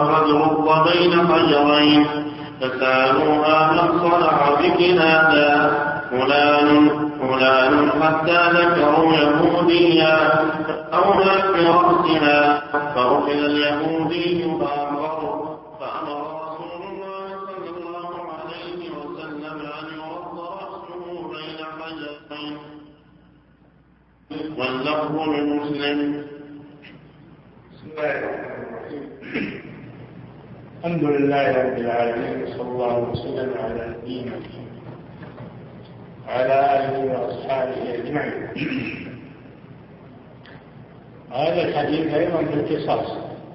قد رد بين حجرين فسألوها من صنع بك هذا؟ فلان حتى ذكروا يهوديا فأولى برأسها فأخذ اليهودي فأمر رسول الله صلى الله عليه وسلم أن يرد رأسه بين حجرين. واللفظ لمسلم. بسم الله الرحمن الرحيم. الحمد لله رب العالمين، صلى الله وسلم على نبينا وعلى آله وأصحابه أجمعين. هذا الحديث أيضا في القصاص.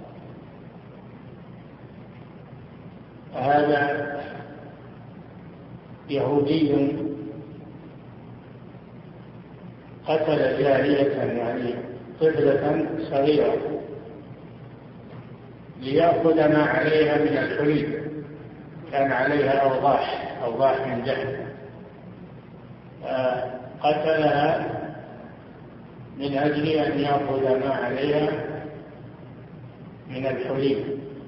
هذا يهودي قتل جارية يعني طفلة صغيرة ليأخذ ما عليها من الحلي، كان عليها أوضاح من ذهب، قتلها من أجل أن يأخذ ما عليها من الحلي.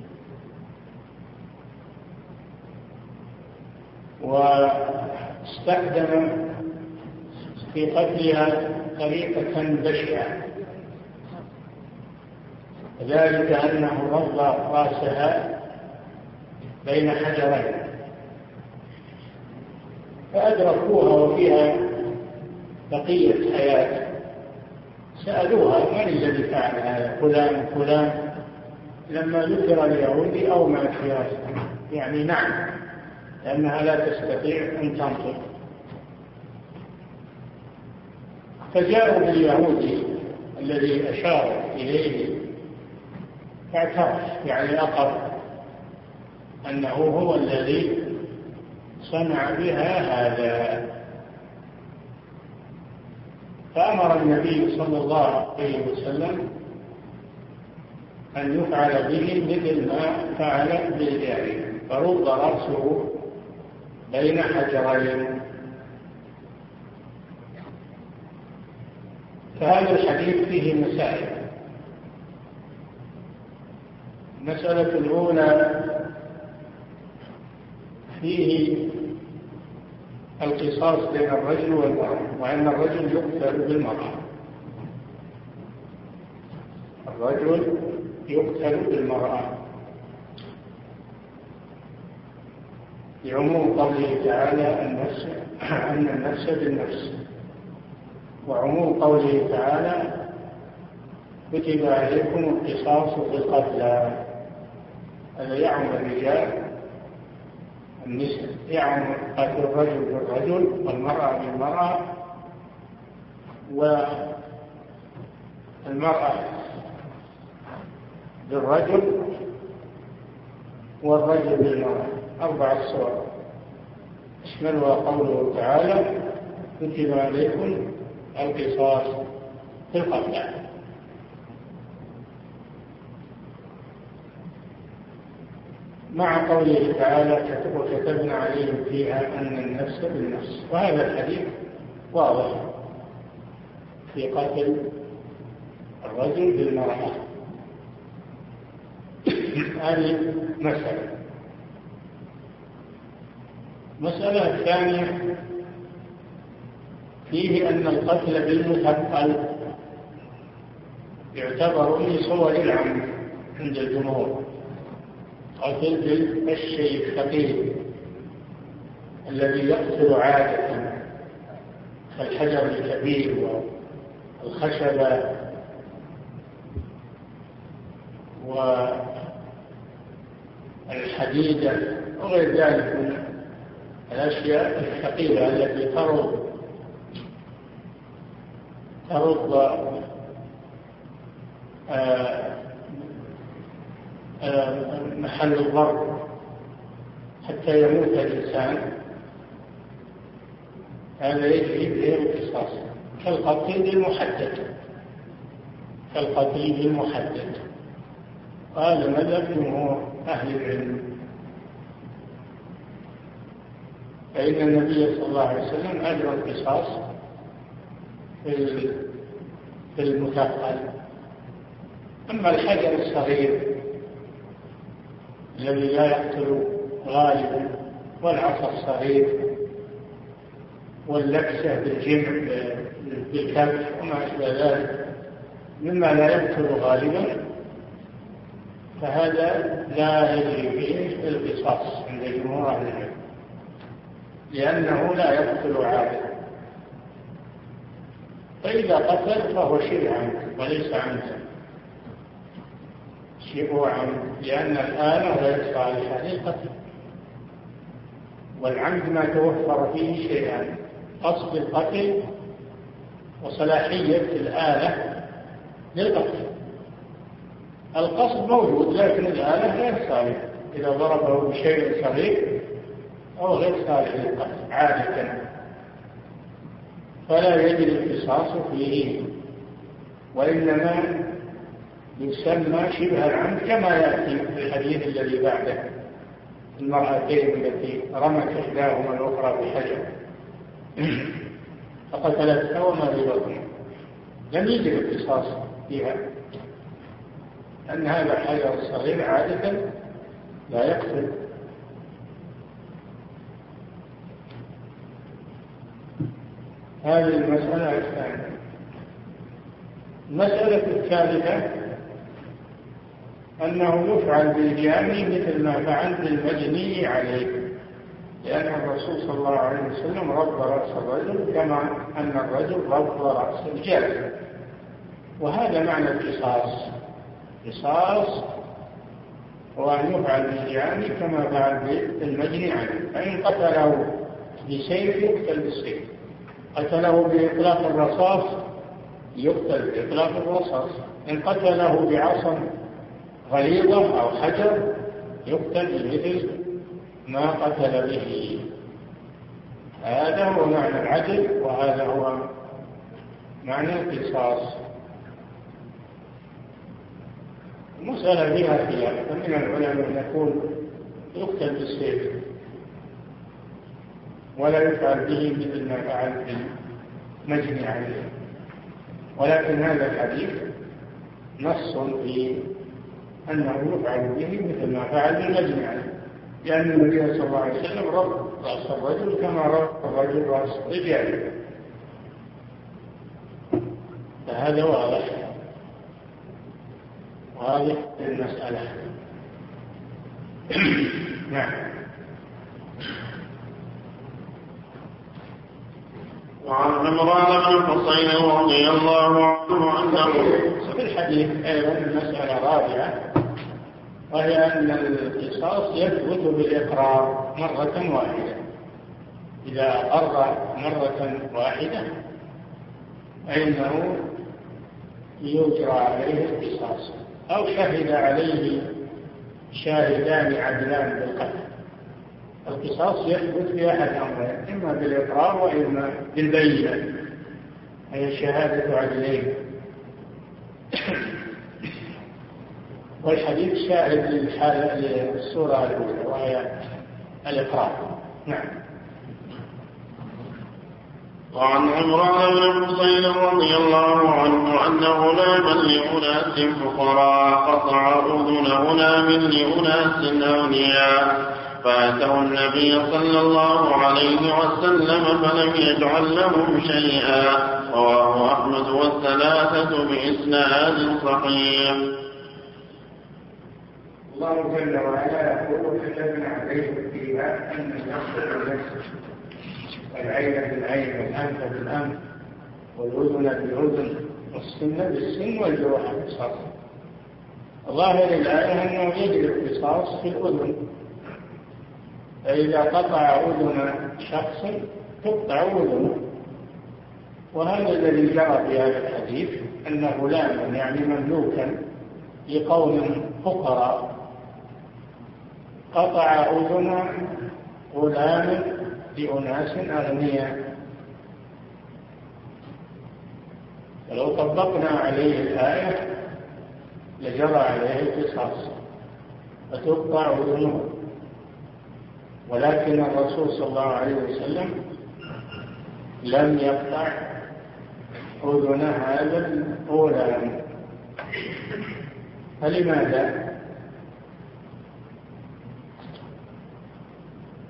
واستخدم في قتلها طريقة بشعة، ذلك أنه رد رأسها بين حجرين فأدركوها وفيها بقية حياة. سألوها من الذي فعل هذا؟ فلان. لما ذكر اليهودي أو ما في رأسها يعني نعم، لأنها لا تستطيع أن تنطق. فجاءوا باليهودي الذي أشار إليه فاعترف، يعني أقر أنه هو الذي صنع بها هذا. فأمر النبي صلى الله عليه وسلم أن يفعل به مثل ما فعل بالجارية، فرد رأسه بين حجرين. فهذا الحديث فيه مسائل. المسألة الأولى فيه القصاص بين الرجل والمرأة، وأن الرجل يقتل بالمرأة. الرجل يقتل بالمرأة لعموم قوله تعالى أن النفس بالنفس، وعموم قوله تعالى كتب عليكم القصاص في القتلى. هذا يعم الرجال النساء، يعم قتل الرجل بالرجل والمرأة بالمرأة، والمرأة بالرجل والرجل بالمرأة. 4 صور اشملها قوله تعالى كتب عليكم القصاص في القتلى. مع قوله تعالى وكتبنا عليهم فيها أن النفس بالنفس. وهذا الحديث واضح في قتل الرجل بالمرأة. هذه مسألة الثانية فيه أن القتل بالمثقل يعتبر من صور العمد عند الجمهور. قتل بالشيء الثقيل الذي يقتل عادة كالحجر الكبير والخشبة والحديدة وغير ذلك من الأشياء الثقيلة التي ترد محل الضرب حتى يموت الإنسان. هذا يجري به القصاص كالقتل بالمحدد. وهذا مذهب جمهور أهل العلم. فإن النبي صلى الله عليه وسلم أجرى القصاص في المثقل. أما الحجر الصغير الذي لا يقتل غالبا، والعصا الصغير، واللبسة بالجمع بالكف وما أشبه ذلك مما لا يقتل غالبا، فهذا لا يجري فيه القصاص عند جمهور أهل العلم، لأنه لا يقتل عابدا. فإذا قتل فهو شبه عمد وليس عمدا، شبه عمد، لأن الآلة غير صالحة للقتل، والعمد ما توفر فيه شيئان: قصد القتل وصلاحية الآلة للقتل. القصد موجود لكن الآلة غير صالحة، إذا ضربه بشيء صغير أو غير صالح للقتل عادة، فلا يجري القصاص فيه، وإنما يسمى شبه العمد كما يأتي في الحديث الذي بعده: المرأتين التي رمت إحداهما الأخرى بحجر فقتلتها وما في بطنها، لم يجري القصاص فيها، لأن هذا الحجر الصغير عادة لا يقتل. هذه المسألة الثانية. المسألة الثالثة أنه يفعل بالجاني مثل ما فعل بالمجني عليه، لأن الرسول صلى الله عليه وسلم رب رأس الرجل كما أن الرجل رب رأس الجاني، وهذا معنى القصاص. القصاص هو أن يفعل بالجاني كما فعل بالمجني عليه، فإن قتله بسيف يقتل بالسيف، قتله بإطلاق الرصاص يقتل بإطلاق الرصاص، إن قتله بعصا غليظة أو حجر يقتل بمثل ما قتل به. هذا هو معنى العدل، وهذا هو معنى القصاص. المسألة فيها خلاف، فمن العلماء يقول يقتل بالسيف ولا يفعل به مثل ما فعل بالمجني عليه، ولكن هذا الحديث نص في أنه يفعل به مثل ما فعل بالمجني عليه، لأن النبي صلى الله عليه وسلم رب رأس الرجل كما رب الرجل رأس رجاله، فهذا واضح المسألة. نعم. وعن عمران بن الحصين رضي الله عنه أنه في الحديث أيضا المسألة رابعة، وهي أن القصاص يثبت بالإقرار مرة واحدة. إذا أقر مرة واحدة فإنه يجرى عليه القصاص، أو شهد عليه شاهدان عدلان بالقتل. القصاص يثبت في أحد أمرين: إما بالإقرار وإما بالبينة، هي شهادة عدلين. والحديث شاهد للسورة الأولى وهي الإقرار. نعم. وعن عمران بن الحصين رضي الله عنه أن غلاما لأناس فقراء قطع أذن غلام لأناس أغنياء، فأتوا النبي صلى الله عليه وسلم فلم يجعل لهم شيئا. رواه أحمد والثلاثة بإسناد صحيح. الله جل وعلا يقول: كتبنا عليكم فيها أن النفس بالنفس والعين بالعين والأنف بالأنف والأذن بالأذن والسن بالسن والجروح بالقصاص. ظاهر الآية أنه يجري القصاص في الأذن، فإذا قطع أذن شخص تقطع أذنه. وهذا الذي جرى في هذا الحديث أن غلاما يعني مملوكا لقوم فقراء قطع أذن غلام لأناس أغنياء. فلو طبقنا عليه الآية لجرى عليه القصاص فتقطع أذنه، ولكن الرسول صلى الله عليه وسلم لم يقطع أذن هذا الغلام. فلماذا؟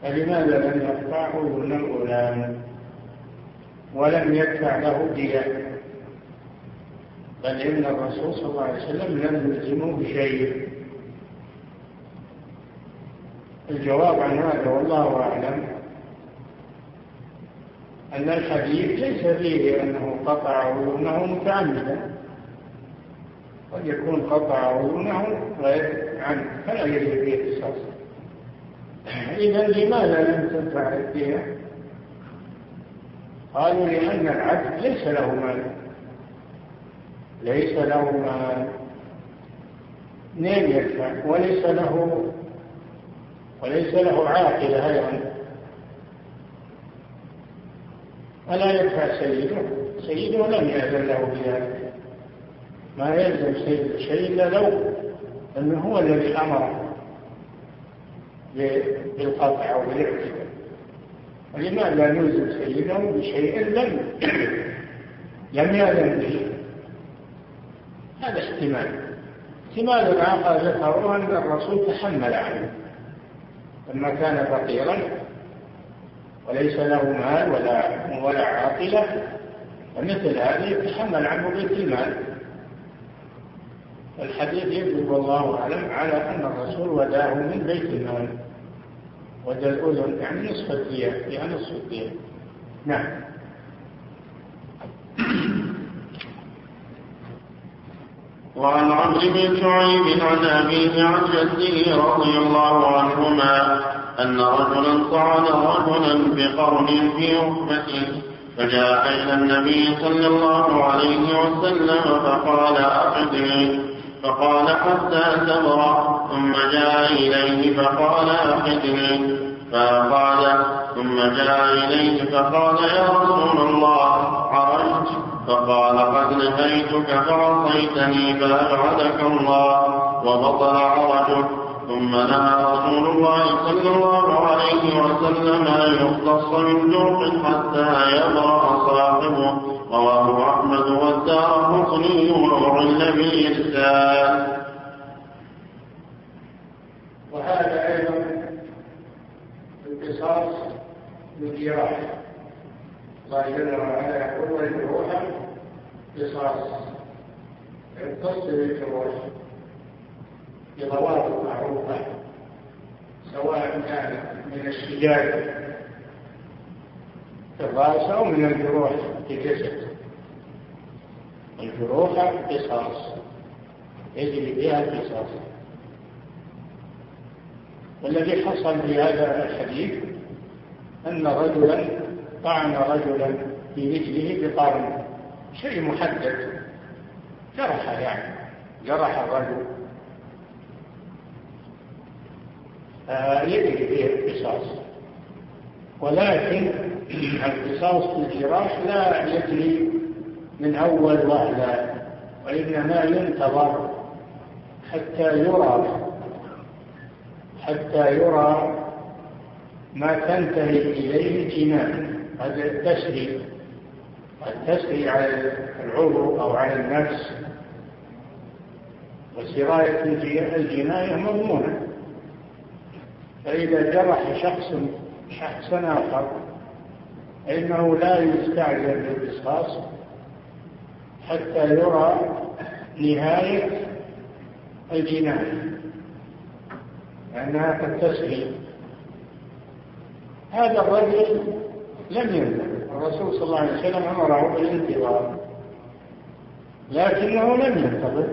فلماذا لم يقطع أذن الغلام ولم يدفع له دية؟ بل إن الرسول صلى الله عليه وسلم لم يلزمه بشيء. الجواب عن هذا والله أعلم أن الحديث ليس فيه أنه قطع أذنه متعمدا، قد يكون قطع أذنه غير عنه فلا يجب فيه قصاص. إذن لماذا لم تدفع الدية؟ قالوا لأن العبد ليس له مال، ليس له مال منين يدفع، وليس له عاقلة أيضا، ولا يدفع سيده لم يأذن له بذلك. ما يلزم سيد شيء إلا لو أنه هو الذي أمره بالقطع أو بالاعتداء. ولماذا نلزم سيده بشيء لم يأذن به؟ هذا احتمال آخر ذكره أن الرسول تحمل عنه لما كان فقيرا وليس له مال ولا عاقلة، ومثل هذا يتحمل عنه بيت المال. الحديث يدل والله أعلم على أن الرسول وداه من بيت المال، ودى الأذن يعني نصف الدية. نعم. وعن عمرو بن شعيب عن أبيه عن جده رضي الله عنهما أن رجلا طعن رجلا بقرن في ركبته، فجاء إلى النبي صلى الله عليه وسلم فقال أقدني، فقال حتى تبرأ، ثم جاء إليه فقال أقدني فقال، ثم جاء إليه فقال يا رسول الله عرجت، فقال قد نهيتك فعصيتني فأبعدك الله وبطل عرجك. ثم نهى رسول الله صلى الله عليه وسلم أن يقتص من جرح حتى يبرأ صاحبه. رواه أحمد والدارقطني وعل بالإرسال. وهذا أيضا القصاص بالجراح. الله جل وعلا يقول والجروح قصاص، يقتص بالجروح بضوابط معروفة، سواء كان من الشجاج في الرأس أو من الجروح في الجسد. الجروح قصاص يجري بها القصاص. والذي حصل في هذا الحديث أن رجلا طعن رجلا في رجله بقرن، شيء محدد، جرح الرجل، يجري به القصاص. ولكن القصاص في الجراح لا يجري من أول وهلة، وإنما ينتظر حتى يرى ما تنتهي إليه الجنان. هذا التسري على العضو أو على النفس، وسراية الجناية مضمونة. فإذا جرح شخصا آخر فإنه لا يستعجل بالقصاص حتى يرى نهاية الجناية، لأنها قد تسري. هذا الرجل لم ينتظر، الرسول صلى الله عليه وسلم أمره بالانتظار، لكنه لم ينتظر،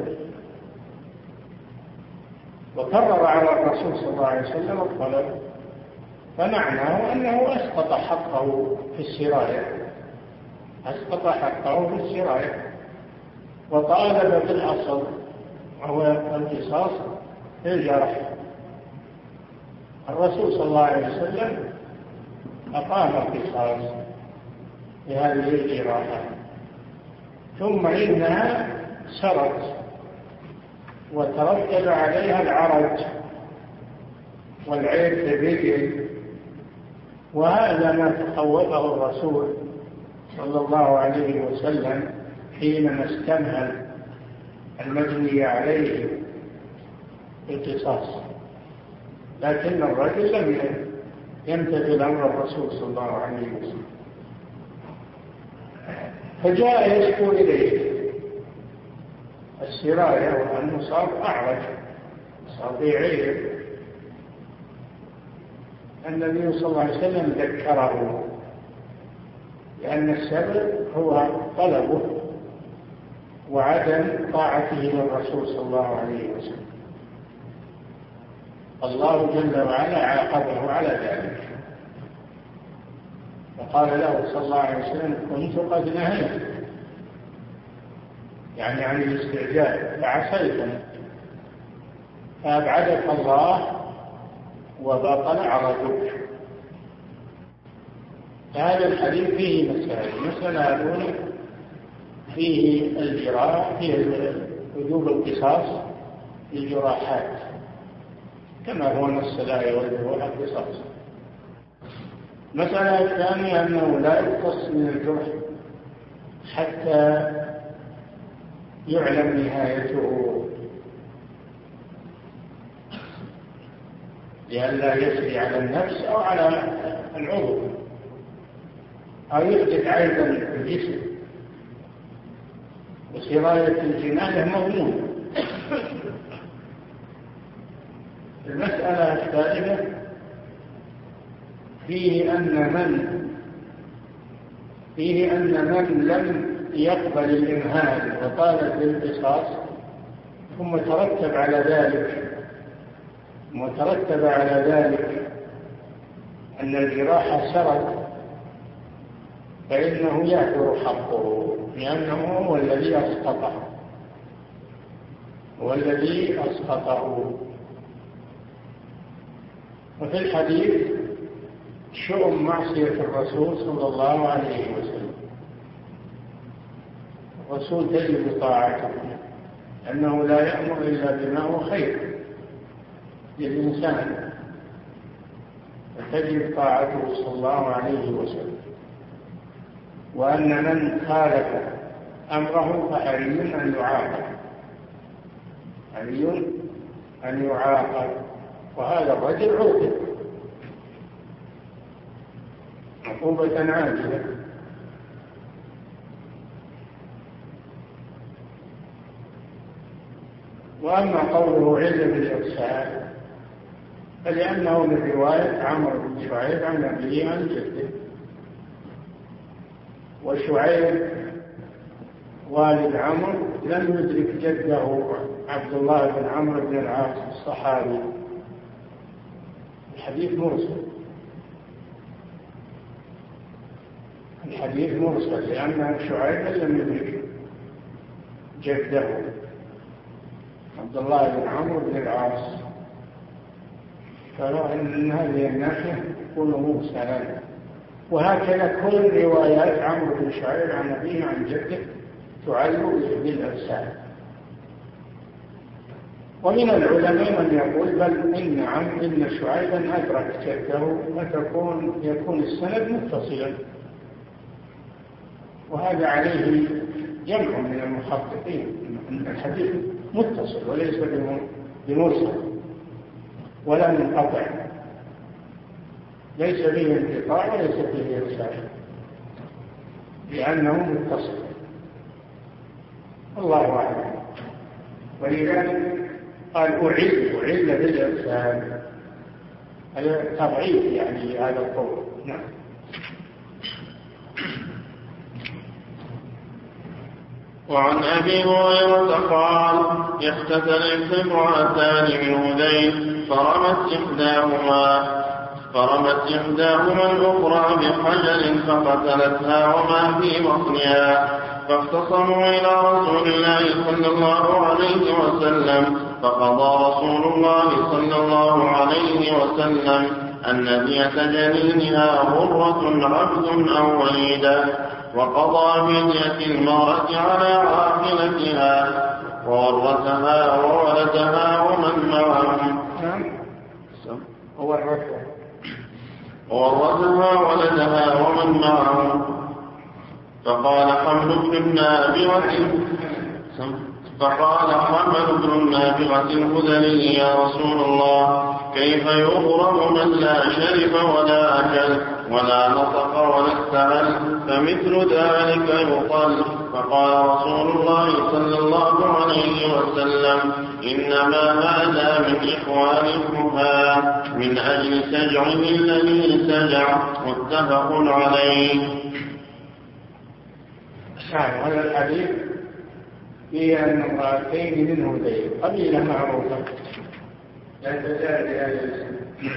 وكرر على الرسول صلى الله عليه وسلم الطلب، فمعناه أنه أسقط حقه في السراية، وطالب بالأصل وهو القصاص في الجرح. الرسول صلى الله عليه وسلم أقام القصاص في هذه الجراحة، ثم إنها سرت وترتب عليها العرج والعيب في الرجل، وهذا ما تخوفه الرسول صلى الله عليه وسلم حينما استمهل المجني عليه القصاص. لكن الرجل يمتثل أمر الرسول صلى الله عليه وسلم. فجاء يشكو إليه السراية وأنه صار أعرج، صار ضعيف. النبي صلى الله عليه وسلم ذكره لأن السبب هو طلبه وعدم طاعته للرسول صلى الله عليه وسلم. الله جل وعلا عاقبه على ذلك، فقال له صلى الله عليه وسلم: كنت قد نهيت، يعني عن الاستعجال، فعصيتني فأبعدك الله وبطل عرضك. هذا الحديث فيه مسائل. المسألة الأولى فيه الجراح، فيه وجوب القصاص للجراحات كما هو نص الآية والجروح القصاص. المسألة الثانية أنه لا يقتص من الجرح حتى يعلم نهايته، لئلا يسري على النفس أو على العضو أو يحدث عيبا في الجسم، وسراية الجناية مضمونة. المسألة الثالثة فيه أن من لم يقبل الإمهال وطالب بالقصاص ثم ترتب على ذلك أن الجراح سرت، فإنه يأثر حقه، لأنه هو الذي أسقطه. وفي الحديث شؤم معصية الرسول صلى الله عليه وسلم. الرسول تجب طاعته، أنه لا يأمر إلا بما هو خير للإنسان، فتجب طاعته صلى الله عليه وسلم. وأن من خالف أمره فحري أن يعاقب، وهذا الرجل عوقب عقوبة عاجلة. وأما قوله علة بالإرسال فلأنه من رواية عمرو بن شعيب عن أبيه عن جده، وشعيب والد عمرو لم يدرك جده عبد الله بن عمرو بن العاص الصحابي. الحديث مرسل لأن شعيب لم يدرك جده عبد الله بن عمرو بن العاص، فإن هذه الناحية تكون مرسلا. وهكذا كل روايات عمرو بن شعيب عن أبيه عن جده تعلق بالإرسال. ومن العلماء من يقول بل إن شعيبا أدرك جده، يكون السند متصلا، وهذا عليه جمع من المحققين أن الحديث متصل وليس بمرسل ولا منقطع، ليس فيه انقطاع وليس فيه إرسال، لأنه متصل. الله أعلم. ولذلك قال أعل بالإرسال، هذا تضعيف يعني هذا القول. نعم. وعن أبي هريرة قال: اختتلت امرأتان من هذيل فرمت إحداهما الأخرى بحجر فقتلتها وما في بطنها، فاختصموا إلى رسول الله صلى الله عليه وسلم، فقضى رسول الله صلى الله عليه وسلم أن دية جنينها غرة عبد أو وليدة، وقضى بدية المرأة على عاقلتها وورثها وولدها ومن معهم فقال حمل بن النابغة الهذلي: يا رسول الله كيف يغرم من لا شرب ولا أكل ولا نطق ولا استعل فمثل ذلك يقال. فقال رسول الله صلى الله عليه وسلم إنما هذا من إخوان الكهان من أجل سجعه الذي سجع. متفق عليه. هذا الحديث فيه أن امرأتين من هذيل قبيلة معروفة لا تزال بهذا الاسم،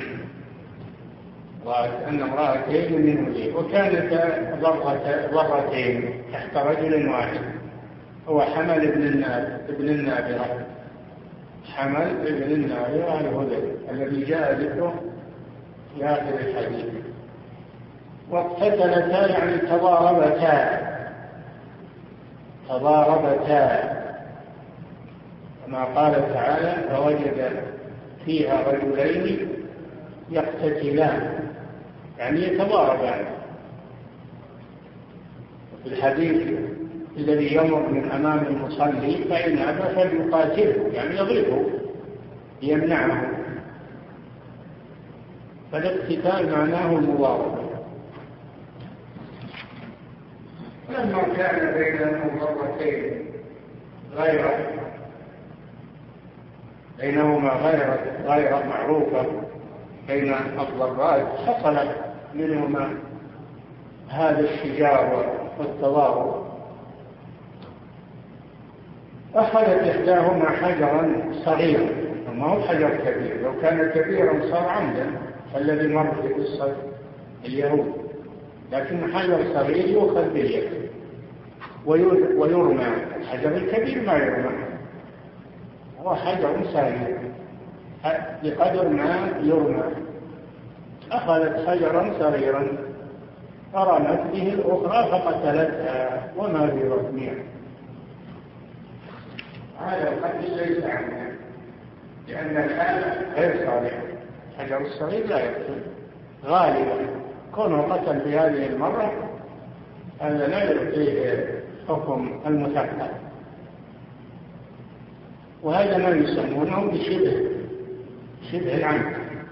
وأن امرأتين من هذيل وكانت ضرتين تحت رجل واحد هو حمل ابن النابرة، حمل ابن النابرة الهذيل الذي جاء ذكره في آخر الحديث. واقتتلتا يعني تضاربتا كما قال تعالى فوجد فيها رجلين يقتتلان يعني يتضاربان. في الحديث الذي يمر من أمام المصلي فإن أبى فليقاتله يعني يضربه يمنعه، فالاقتتال معناه المضاربة. لما كان بين المضرتين بينهما غير معروفة بين الضرات حصل منهما هذا الشجار والتضارب. أخذت إحداهما حجرا صغيرا، وما هو حجر كبير، لو كان كبيرا صار عمدا الذي مر في قصة اليهود، لكن حجر صغير يؤخذ باليد ويرمى. الحجر الكبير ما يرمى، هو حجر صغير بقدر ما يرمى. أخذت حجرا صغيرا فرمت به الأخرى فقتلتها وما في رسمها. هذا القتل ليس عنها لأن الحالة غير صالحة. الحجر الصغير لا يقتل غالبا، كونه قتل في هذه المرة هذا لا يعطيه حكم المثقل، وهذا ما يسمونه بشبه العمد،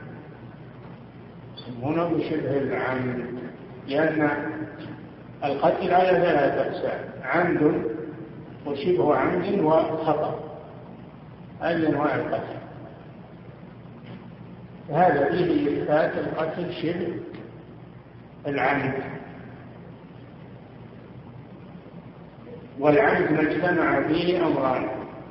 يسمونه بشبه العمد، لأن القتل على ثلاثة أقسام: عمد وشبه عمد وخطأ. هذه أنواع القتل. هذا فيه إثبات القتل شبه العمد. والعمد ما اجتمع فيه أمران: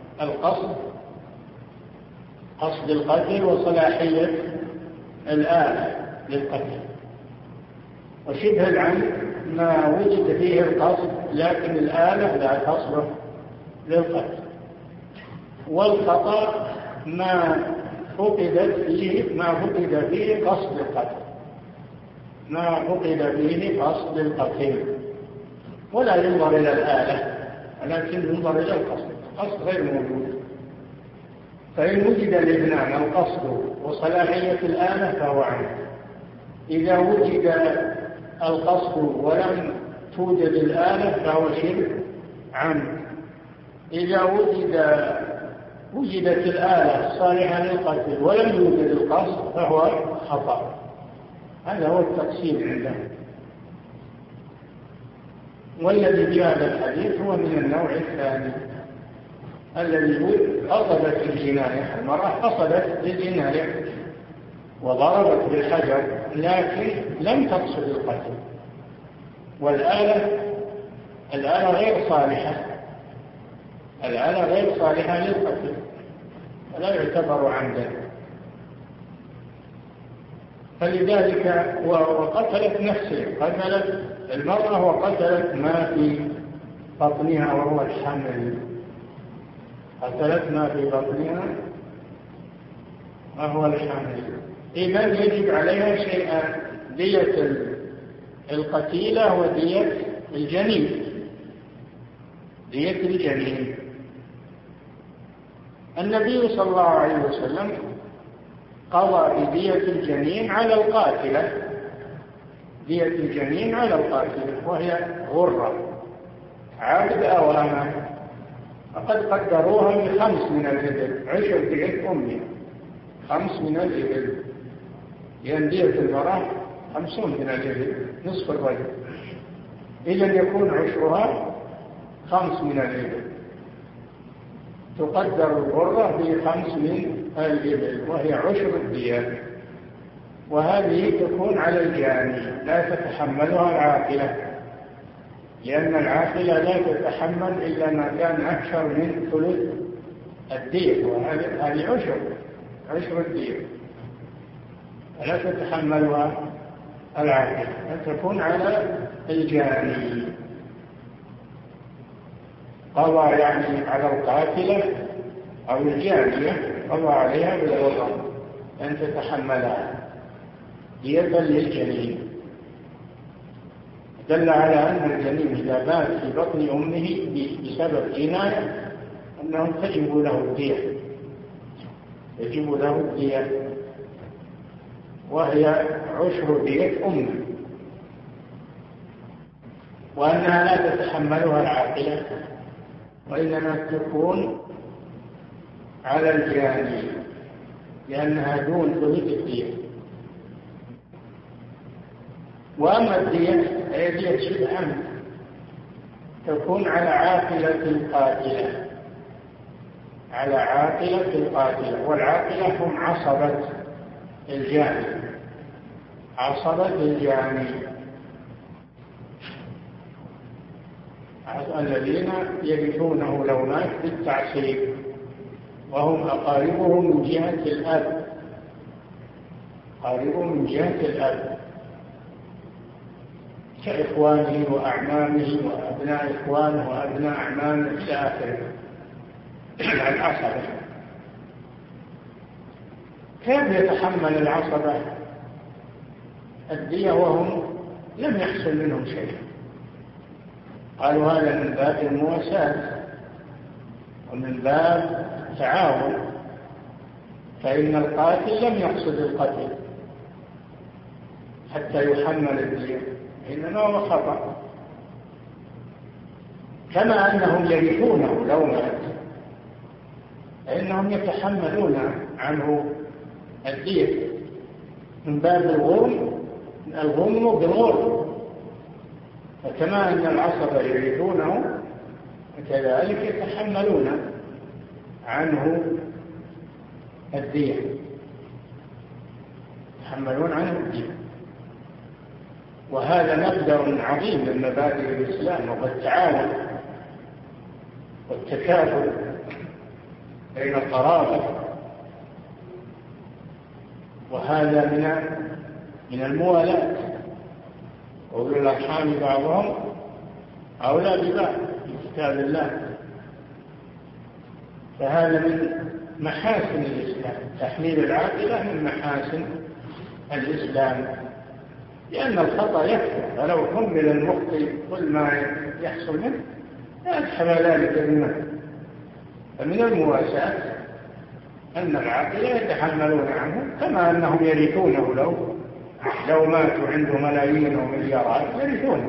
قصد القتل وصلاحية الآلة للقتل. وشبه العمد ما وجد فيه القصد لكن الآلة لا تصلح للقتل. والخطأ ما فقد فيه قصد القتل، ولا ينظر إلى الآلة ولكن ينظر إلى القصد غير موجود. فإن وجد الاثنان القصد وصلاحية الآلة فهو عمد. إذا وجد القصد ولم توجد الآلة فهو شبه عمد. إذا وجدت الآلة صالحة للقتل ولم يوجد القصد فهو خطأ. هذا هو التقسيم عندهم. والذي جاء الحديث هو من النوع الثاني الذي قصدت الجناية. المرأة قصدت بالجناية وضربت بالحجر لكن لم تقصد القتل، والآلة غير صالحة للقتل ولا يعتبر عمدا. فلذلك وقتلت نفسه، قتلت المرأة وقتلت ما في بطنها وهو الحمل، قتلت ما في بطنها وهو الحمل. إذن يجب عليها شيئان: دية القتيلة ودية الجنين. النبي صلى الله عليه وسلم قضى بدية الجنين على القاتلة، دية الجنين على القاتلة وهي غرة عبد أو أمة، فقد قدروها ب5 من الإبل 10 دية أمها، 5 من الإبل، لأن دية المرأة 50 من الإبل نصف الرجل، إذن يكون عشرها 5 من الإبل، تقدر الغرة ب5 من الإبل وهي عشر الدية، وهذه تكون على الجاني لا تتحملها العاقلة، لأن العاقلة لا تتحمل إلا ما كان أكثر من ثلث الدية، وهذه عشر الدية لا تتحملها العاقلة، تكون على الجاني. قضى يعني على القاتلة أو الجانية، قضى عليها بالغرة أن تتحملها دية للجنين. دل على أن الجنين إذا بات في بطن أمه بسبب جناية أنه تجب له الدية، يجب له الدية، وهي عشر دية أمه، وأنها لا تتحملها العاقلة، وإنما تكون على الجاني لأنها دون ثلث الدية. وأما الدية هي دية شبه عمد، تكون على عاقلة القاتلة، على عاقلة القاتلة، والعاقلة هم عصبة الجاني، عصبة الجاني الذين يرثونه لو مات بالتعصيب، وهم أقاربه من جهة الأب، أقاربه من جهة الأب كإخوانه وأعمامه وأبناء إخوانه وأبناء أعمامه إلى آخره العصبة. كيف يتحمل العصبة الدية وهم لم يحصل منهم شيء؟ قالوا هذا من باب المواساة ومن باب التعاون، فإن القاتل لم يقصد القتل حتى يحمل الدية، إنما هو خطأ، كما أنهم يرثونه لو مات فإنهم يتحملون عنه الدية من باب الغنم بالغرم، فكما أن العصبة يرثونه فكذلك يتحملون عنه الدية، يتحملون عنه الدية. وهذا مبدأ عظيم من مبادئ الإسلام، وهو التعاون والتكافل بين القرابة، وهذا من الموالاة، وأولو الأرحام بعضهم أولى ببعض في كتاب الله. فهذا من محاسن الإسلام، تحميل العاقلة من محاسن الإسلام، لأن الخطأ يكفر، فلو حمل المخطئ كل ما يحصل منه لا يتحمل ذلك بمثل. فمن المواساة أن العاقلة يتحملون عنه كما أنهم يرثونه لو ماتوا عنده ملايين ومليارات يرثونه،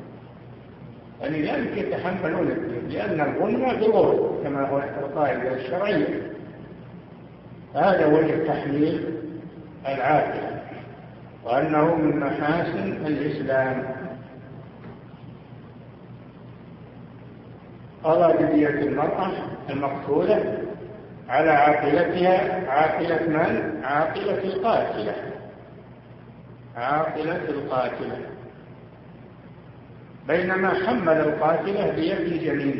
فلذلك يتحملون الدين، لأن الظلم بالغرب كما هو القاعدة الشرعية. هذا وجه تحميل العاقلة، وأنه من محاسن الإسلام. قضى بدية المرأة المقتولة على عاقلتها، عاقلة من؟ عاقلة القاتلة، عاقلة القاتلة، بينما حمل القاتلة بيد جميل.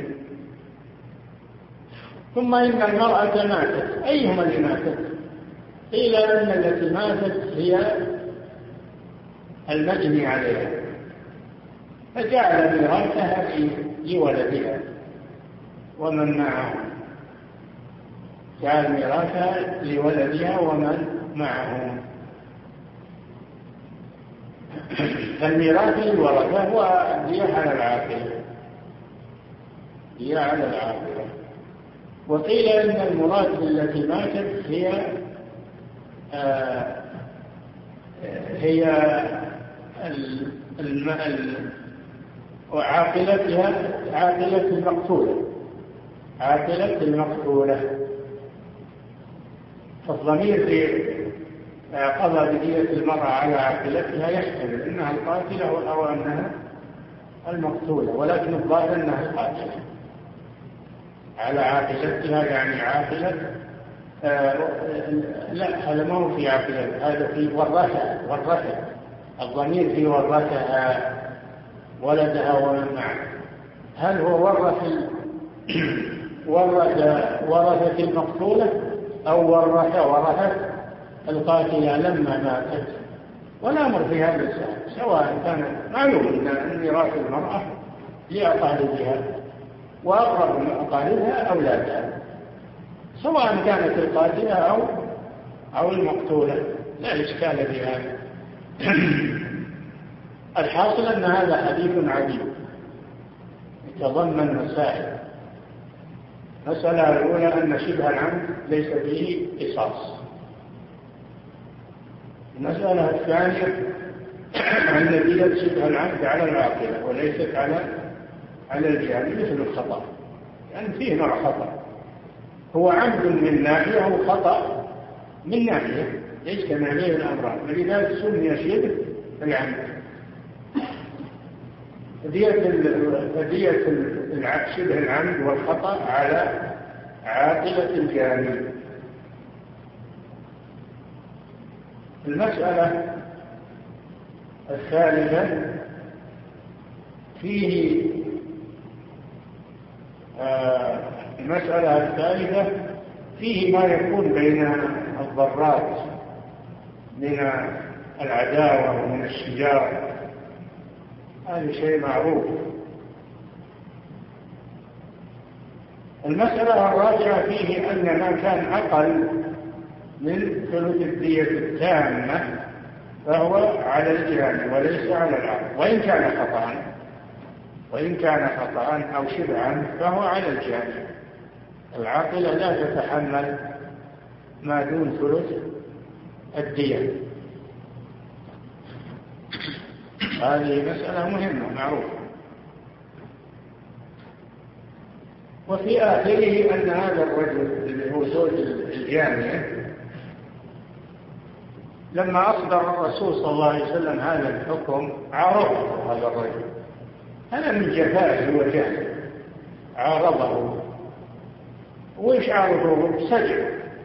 ثم إن المرأة ماتت، أيهما اللي ماتت؟ قيل أن التي ماتت هي المجني عليها، فجعل ميراثها لولدها ومن معه، جعل ميراثها لولدها ومن معه. فالميراث للورثة والدية على العاقلة، هي على العاقلة. وقيل إن المراد بالتي ماتت هي وعاقلتها عاقلة المقتولة، عاقلة المقتولة. الضمير في قضى بدية المرأة على عاقلتها يحتمل أنها القاتلة أو أنها المقتولة، ولكن الظاهر أنها القاتلة. على عاقلتها يعني عاقلة لا، هذا ما هو في عاقلة، هذا في ورثة. الضمير في ورثها ولدها ومن معه. هل هو ورثة المقتولة أو ورثة القاتلة لما ماتت؟ والأمر في هذا السؤال سواء كان معلوم أن ميراث المرأة لأقاربها وأقرب من أقاربها أولادها، سواء كانت القاتلة أو المقتولة، لا إشكال في هذا. الحاصل أن هذا حديث عجيب يتضمن مسائل. المسألة الأولى أن شبه العمد ليس فيه قصاص. المسألة الثانية أن دية شبه العمد على العاقلة وليست على الجاني، مثل الخطأ، يعني فيه نوع خطأ، هو عمد من ناحية وخطأ من ناحية، يجتمع عليه الأمران، ولذلك سمي شبه العمد. فدية شبه العمد والخطأ على عاقلة الجاني. المسألة الثالثة فيه ما يكون بين الضرات من العداوة ومن الشجار، هذا شيء معروف. المسألة الرابعة فيه أن من كان أقل من ثلث الدية التامة فهو على الجاني وليس على العاقل، وإن كان خطأ أو شبعا فهو على الجاني. العاقلة لا تتحمل ما دون ثلث الدية. هذه مسألة مهمة معروفة. وفي آخره أن هذا الرجل اللي هو زوج الجانية لما أصدر الرسول صلى الله عليه وسلم هذا الحكم عارضه هذا الرجل، هذا من جفائه وجهله، عارضه. وإيش عارضه؟ سجع،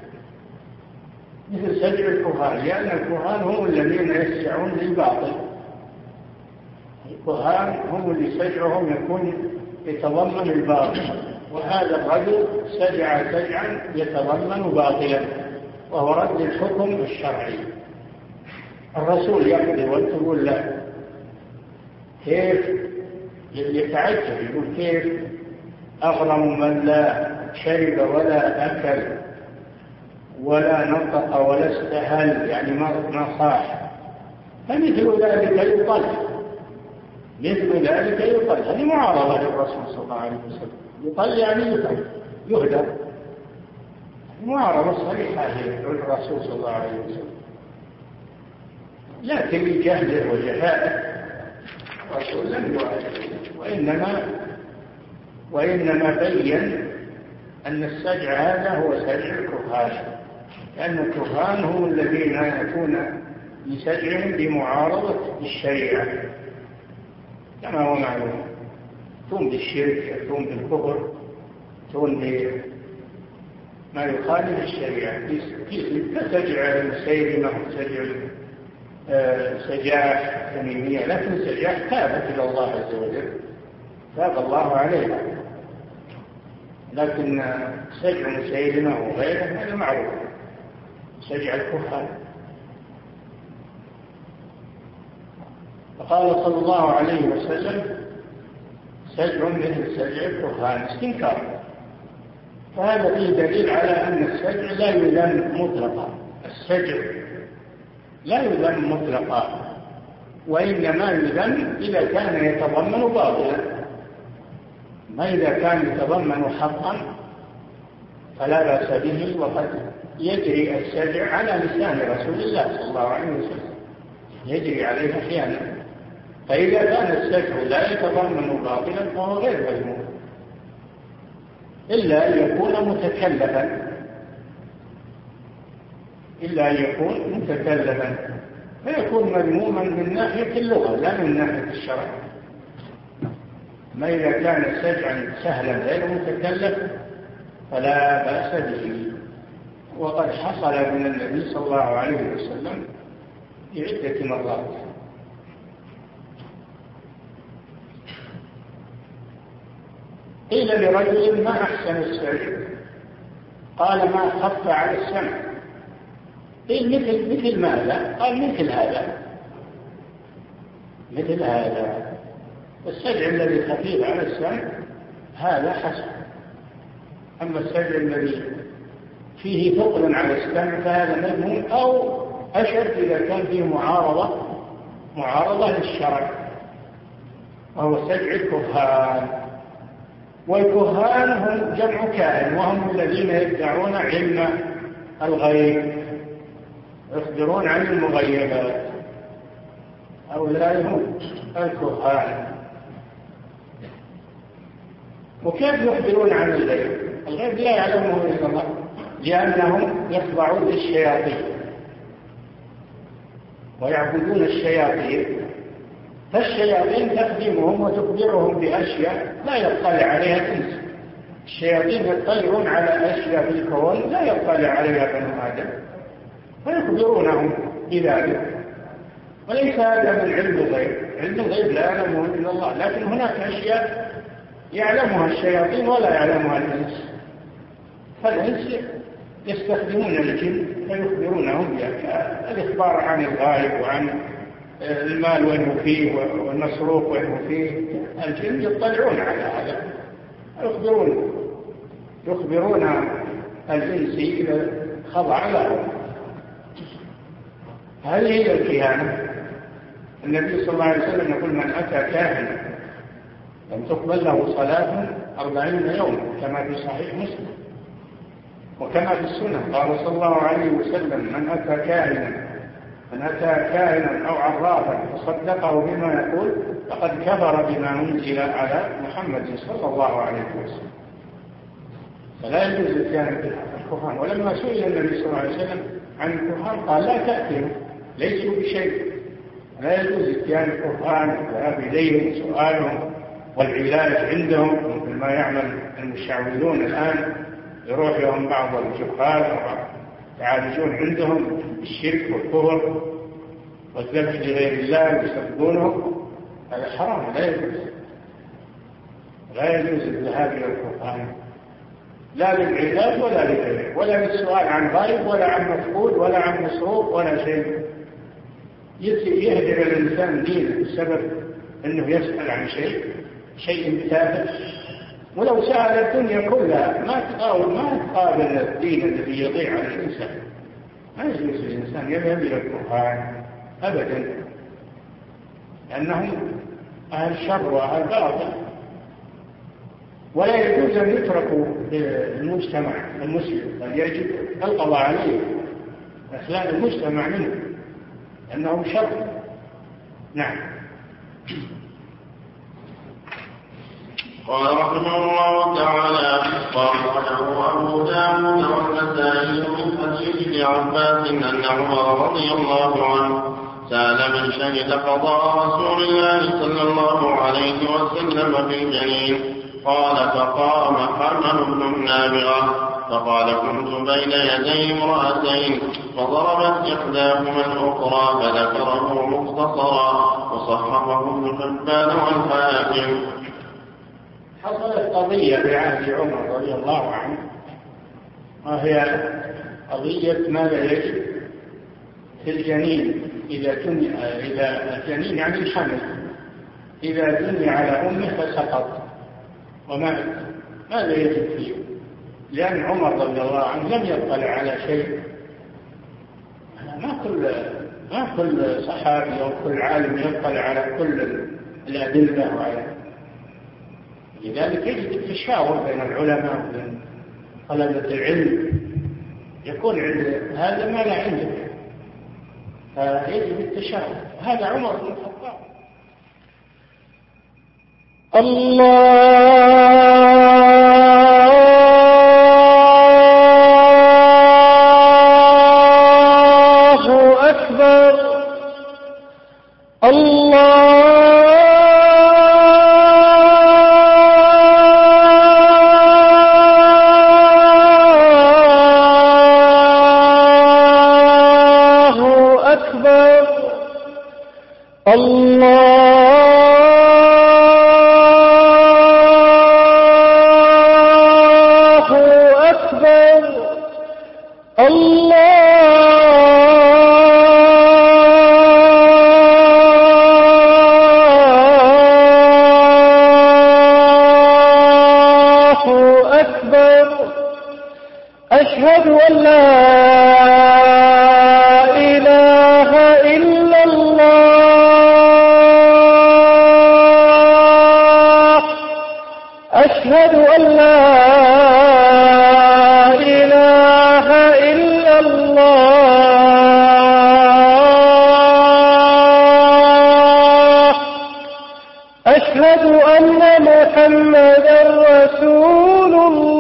مثل سجع الكهان، لأن الكهان هم الذين يسعون للباطل. الكهان هم اللي سجعهم يكون يتضمن الباطل، وهذا الرجل سجع سجعا يتضمن باطلا، وهو رد الحكم الشرعي. الرسول يقضي وتقول له كيف، يتعجب يقول كيف أغرم من لا شرب ولا أكل ولا نطق ولا استهل، يعني ما صاح، فمثل ذلك يقل، هذه معارضة للرسول صلى الله عليه وسلم. يقل يعني يهدر، معارضة صريحة للرسول صلى الله عليه وسلم. لكن لجهله وجفائه الرسول لم يعارض، وإنما بين أن السجع هذا هو سجع الكهان، لأن الكهان هم الذين يكون بسجعهم بمعارضة الشريعة كما هو معلوم، يكون بالشرك، يكون بالكفر، يكون بما يخالف الشريعة، كسجع مسيلمة وسجع سجاح تميمية، لكن سجاح تابت إلى الله عز وجل، تاب الله عليها. لكن سجع مسيلمة وغيره هذا معروف، سجع الكفار. فقال صلى الله عليه وسلم سجع مثل سجع الكفار، استنكار. فهذا فيه دليل على أن السجع لا يذم مطلقا، السجع لا يذم مطلقا، وإنما يذم إذا كان يتضمن باطلا، ما إذا كان يتضمن حقا فلا بأس به، وقد يجري السجع على لسان رسول الله صلى الله عليه وسلم، يجري عليه أحيانا. فإذا كان السجع لا يتضمن باطلا فهو غير مذموم، إلا أن يكون متكلفا، إلا أن يكون متكلفا، فيكون مذموما من ناحية اللغة لا من ناحية الشرع. ما إذا كان السجع سهلا غير متكلف فلا بأس به. وقد حصل من النبي صلى الله عليه وسلم بعدة مرات. قيل لرجل: ما أحسن السجع؟ قال: ما خف على السمع. قيل: مثل ماذا؟ قال: مثل هذا. مثل هذا. السجع الذي خفيف على السمع هذا حسن. أما السجع الذي فيه ثقل على السمع فهذا مذموم، أو أشد إذا كان فيه معارضة للشرع، وهو سجع الكهان. والكهان هم جمع كاهن، وهم الذين يدعون علم الغيب، يخبرون عن المغيبات. هؤلاء هم الكهان. وكيف يخبرون عن الغيب؟ الغيب لا يعلمه إلا الله، لأنهم يخضعون للشياطين ويعبدون الشياطين، فالشياطين تخدمهم وتخبرهم بأشياء لا يطلع عليها الإنس. الشياطين يطلعون على أشياء في الكون لا يطلع عليها بنو آدم، فيخبرونهم بذلك. وليس هذا من علم الغيب. علم الغيب لا يعلمه إلا الله، لكن هناك أشياء يعلمها الشياطين ولا يعلمها الإنس، فالإنس يستخدمون الجن فيخبرونهم بها، الإخبار عن الغائب وعن المال وين فيه والمصروف وين فيه. الجن يطلعون على هذا، يخبرون الإنس إذا خضع له. هذه هي الكهانة. النبي صلى الله عليه وسلم يقول: من أتى كاهنا لم تقبل له صلاة 40 يوما، كما في صحيح مسلم وكما في السنة. قال صلى الله عليه وسلم: من أتى كاهنا أو عرافا فصدقه بما يقول فقد كفر بما أنزل على محمد صلى الله عليه وسلم. فلا يجوز اتيان الكهان. ولما سئل النبي صلى الله عليه وسلم عن الكهان قال: لا تأتوا، ليسوا بشيء. لا يجوز اتيان الكهان والذهاب إليهم سؤالهم والعلاج عندهم، مثل ما يعمل المشعوذون الآن، يروح لهم بعض الجهال يعالجون عندهم الشرك والكفر والذبح لغير الله ويسبونه. هذا حرام، لا يجوز الذهاب إلى الكهان، لا للعلاج ولا لغيره، ولا للسؤال عن غائب ولا عن مفقود ولا عن مصروف ولا شيء. يهدر الإنسان دينه بسبب أنه يسأل عن شيء تافه. ولو سأل الدنيا كلها ما تقابل الدين الذي يضيع على الإنسان. ما يجوز الإنسان يذهب إلى الكهان أبدا، لأنهم أهل شر وأهل باطل، ولا يجوز أن يتركوا المجتمع المسلم، بل يجب القضاء عليه إخلاء المجتمع منه، لأنهم شر. نعم. قال رحمه الله تعالى: وأخرجه أبو داود والنسائي من حديث ابن عباس أن عمر رضي الله عنه سأل من شهد قضاء رسول الله صلى الله عليه وسلم بالجنين. قال: فقام حرمل بن النابغة فقال: كنت بين يدي امرأتين فضربت إحداهما الأخرى، فذكره مختصرا وصححه ابن حبان والحاكم. حصلت قضية بعهد عمر رضي الله عنه، وهي قضية ماذا يجب في الجنين إذا الجنين يعني الحمل إذا جني على أمه فسقط ومات، ماذا يجب فيه؟ لأن عمر رضي الله عنه لم يطلع على شيء. ما كل صحابي أو كل عالم يطلع على كل الأدلة وعلى، لذلك يجب التشاور بين العلماء وبين طلبة العلم، يكون عند هذا ما لا عندك، فيجب التشاور. هذا عمر بن الخطاب. أشهد أن لا إله إلا الله أشهد أن لا إله إلا الله أشهد أن محمدا رسول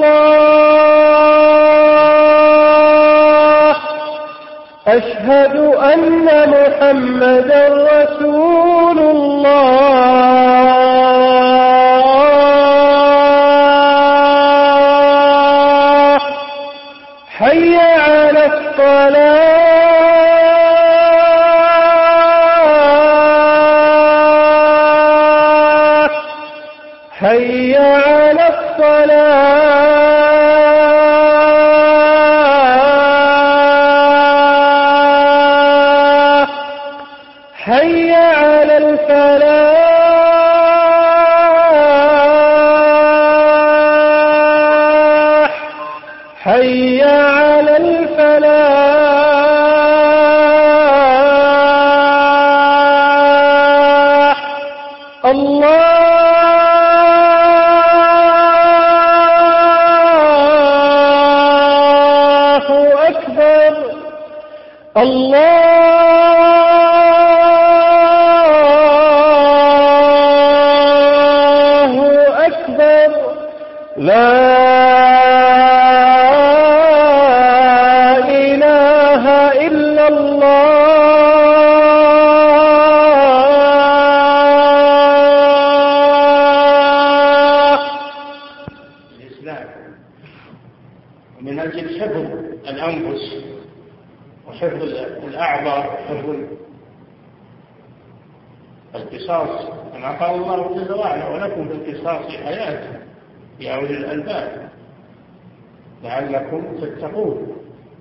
الله أشهد أن محمدا رسول الله حي على الصلاة حي على الصلاة حي على الفلاح حي على الفلاح الله أكبر الله أكبر لا إله إلا الله. الإسلام ومن أجل حفظ الأنفس وحفظ الأعضاء وحفظ القصاص كما قال الله جل وعلا ولكم في القصاص حياة يا أولي الألباب لعلكم تتقون.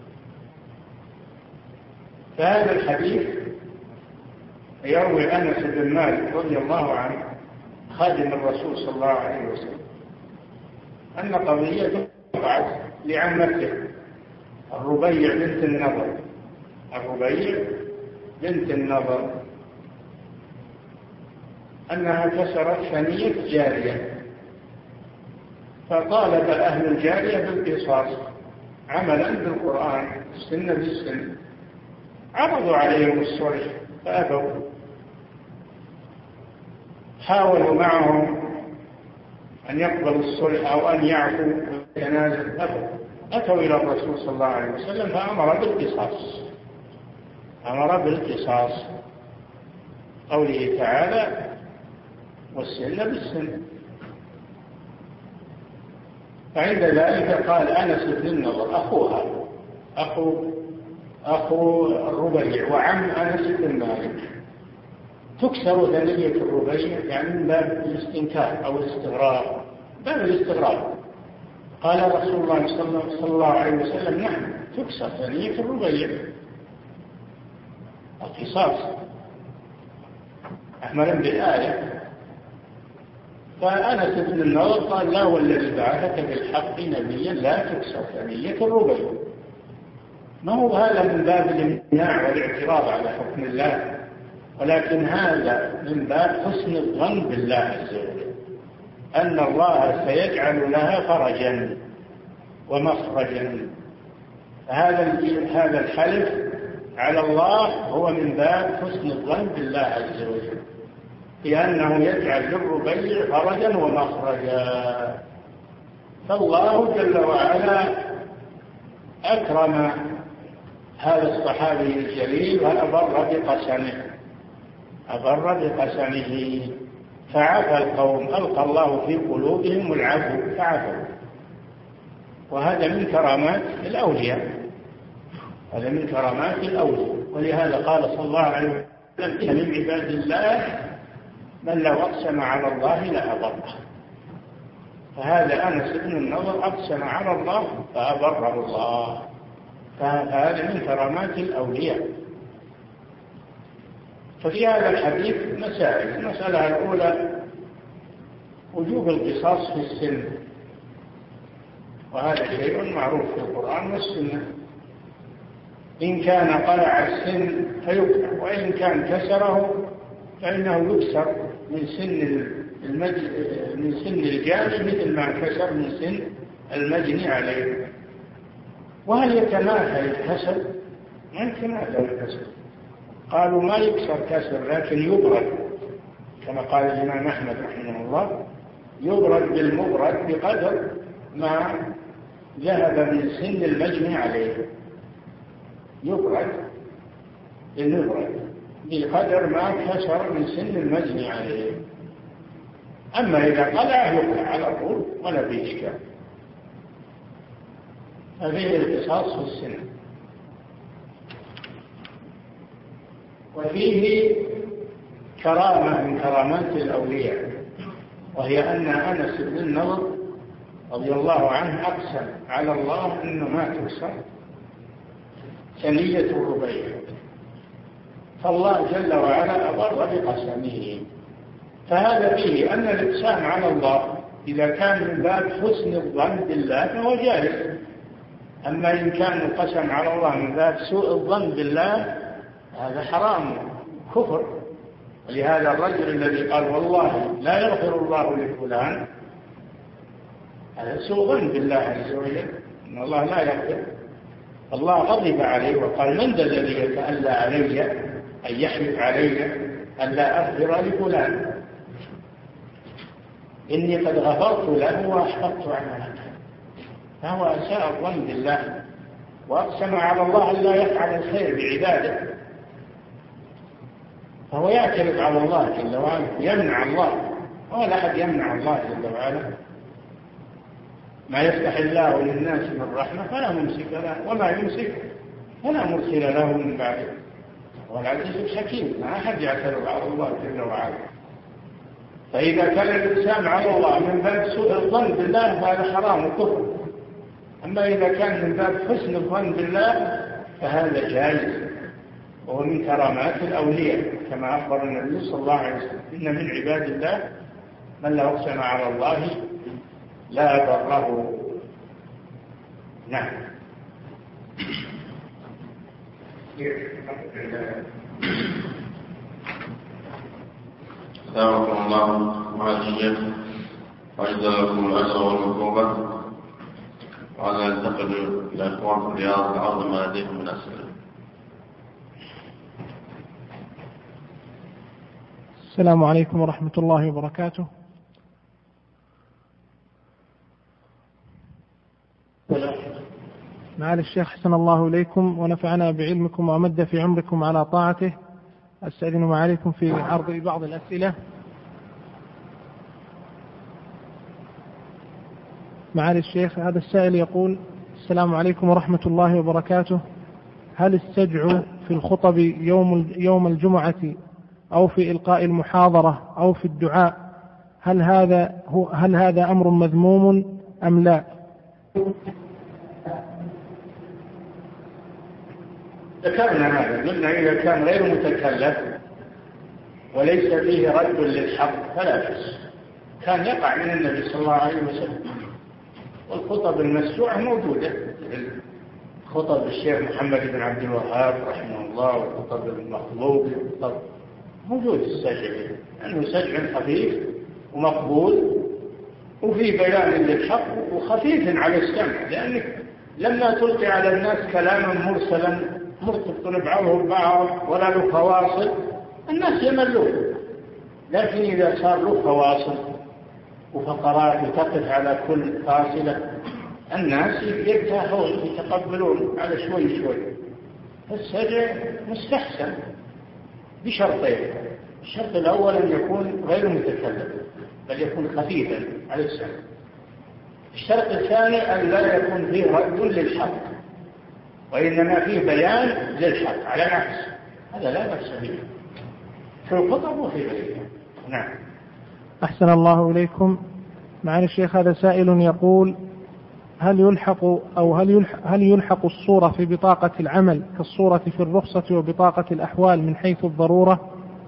فهذا الحديث يروي أنس بن مالك رضي الله عنه خادم الرسول صلى الله عليه وسلم أن قضية وقعت لعمته الربيع بنت النضر الربيع بنت النضر أنها كسرت ثنية جارية فطالب أهل الجارية بالقصاص عملا بالقرآن السن بالسن عرضوا عليهم الصلح فأبوا حاولوا معهم أن يقبلوا الصلح أو أن يعفوا ويتنازل أتوا إلى الرسول صلى الله عليه وسلم فأمر بالقصاص أمر بالقصاص قوله تعالى والسن بالسن. فعند ذلك قال أنس بن النضر أخوها أخو الربيع وعم أنس بن مالك تكسر ثنية الربيع يعني من باب الاستنكار أو الاستغراب باب الاستغراب. قال رسول الله صلى الله عليه وسلم نعم تكسر ثنية الربيع القصاص أحملا بالآية. فأنس بن النضر قال لا والذي بعثك بالحق نبيا لا تكسر ثنية الربيع. ما هو هذا من باب الامتناع والاعتراض على حكم الله ولكن هذا من باب حسن الظن بالله عز وجل أن الله سيجعل لها فرجا ومخرجا. هذا الحلف على الله هو من باب حسن الظن بالله عز وجل لأنه يجعل للربيع فرجا ومخرجا. فالله جل وعلا أكرم هذا الصحابي الجليل أبر بقسمه فعفى القوم، ألقى الله في قلوبهم العفو فعفوا. وهذا من كرامات الأولياء، ولهذا قال صلى الله عليه وسلم من عباد الله من لو أقسم على الله لأبره. فهذا أنس بن النضر أقسم على الله فأبره الله، فهذا من كرامات الأولياء. ففي هذا الحديث مسائل. المسألة الأولى وجوب القصاص في السن، وهذا شيء معروف في القرآن والسنة. إن كان قلع السن فيقطع، وإن كان كسره فإنه يكسر من سن الجاني مثل ما كسر من سن المجني عليه. وهل يتماثل الكسر؟ ما يتماثل الكسر. قالوا ما يكسر كسر لكن يبرد، كما قال الإمام أحمد رحمه الله، يبرد بالمبرد بقدر ما ذهب من سن المجني عليه، يبرد بالمبرد بقدر ما كسر من سن المجني عليه. أما إذا قلع يقلع على طول ولا في إشكال. ففيه القصاص في السن. وفيه كرامة من كرامات الأولياء، وهي أن أنس بن النضر رضي الله عنه أقسم على الله أنه ما تكسر ثنية الربيع، فالله جل وعلا أبر بقسمه. فهذا فيه أن الإقسام على الله إذا كان من باب حسن الظن بالله فهو جائز. أما إن كان القسم على الله من باب سوء الظن بالله هذا حرام كفر. ولهذا الرجل الذي قال والله لا يغفر الله لفلان، هذا سوء ظن بالله عز وجل إن الله لا يغفر. الله غضب عليه وقال من ذا الذي يتألى علي أن يحلف علي أن لا أغفر لفلان، إني قد غفرت له وأحبطت عمله. فهو أساء الظن بالله وأقسم على الله أن لا يفعل الخير بعباده، فهو يعترض على الله جل وعلا، يمنع الله، ولا أحد يمنع الله جل وعلا. ما يفتح الله للناس من رحمة فلا ممسك له، وما يمسك فلا مرسل له من بعده. والعزيز الحكيم، ما أحد يعترض على الله جل وعلا. فإذا كان الإنسان على الله من باب سوء الظن بالله فهذا حرام وكفر. أما إذا كان من باب حسن الظن بالله فهذا جائز، وهو من كرامات الأولياء، كما أخبر النبي صلى الله عليه وسلم إن من عباد الله من لو أقسم على الله لا بره. نعم. أثابكم الله مع الشيخ وأجزل لكم الأجر والمثوبة. وعلى ننتقل إلى إخوان في رياض الأرض ما لديهم من أسئلة. السلام عليكم ورحمة الله وبركاته. معالي الشيخ حسن الله إليكم ونفعنا بعلمكم وأمد في عمركم على طاعته. أستأذن معاليكم في عرض بعض الأسئلة. معالي الشيخ، هذا السائل يقول: السلام عليكم ورحمة الله وبركاته. هل السجع في الخطب يوم الجمعة أو في إلقاء المحاضرة أو في الدعاء هل هذا أمر مذموم أم لا؟ ذكرنا هذا، قلنا إذا كان غير متكلف وليس فيه رد للحق فلا بأس. كان يقع من النبي صلى الله عليه وسلم. والخطب المسجوعة موجودة، خطب الشيخ محمد بن عبد الوهاب رحمه الله، وخطب المطلوب موجود السجع، لأنه سجع خفيف ومقبول وفي بيان للحق وخفيف على السمع، لأنك لما تلقي على الناس كلاما مرسلا مرتبط بعضه ببعض ولا له فواصل الناس يملون. لكن إذا صار له فواصل وفقرات وتقف على كل فاصلة الناس يرتاحون يتقبلون على شوي شوي. السجع مستحسن بشرطين. الشرط الأول أن يكون غير متكلم بل يكون خفيفا على السمع. الشرط الثاني أن لا يكون فيه رد للحق وإنما فيه بيان للحق على نفس، هذا لا بأس به في الخطب وفي غيرها. نعم. أحسن الله إليكم. معالي الشيخ هذا سائل يقول: هل يلحق الصورة في بطاقة العمل كالصورة في الرخصة وبطاقة الأحوال من حيث الضرورة؟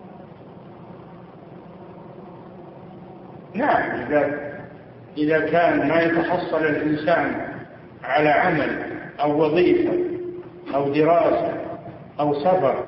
نعم، إذا كان ما يتحصل الإنسان على عمل أو وظيفة أو دراسة أو سفر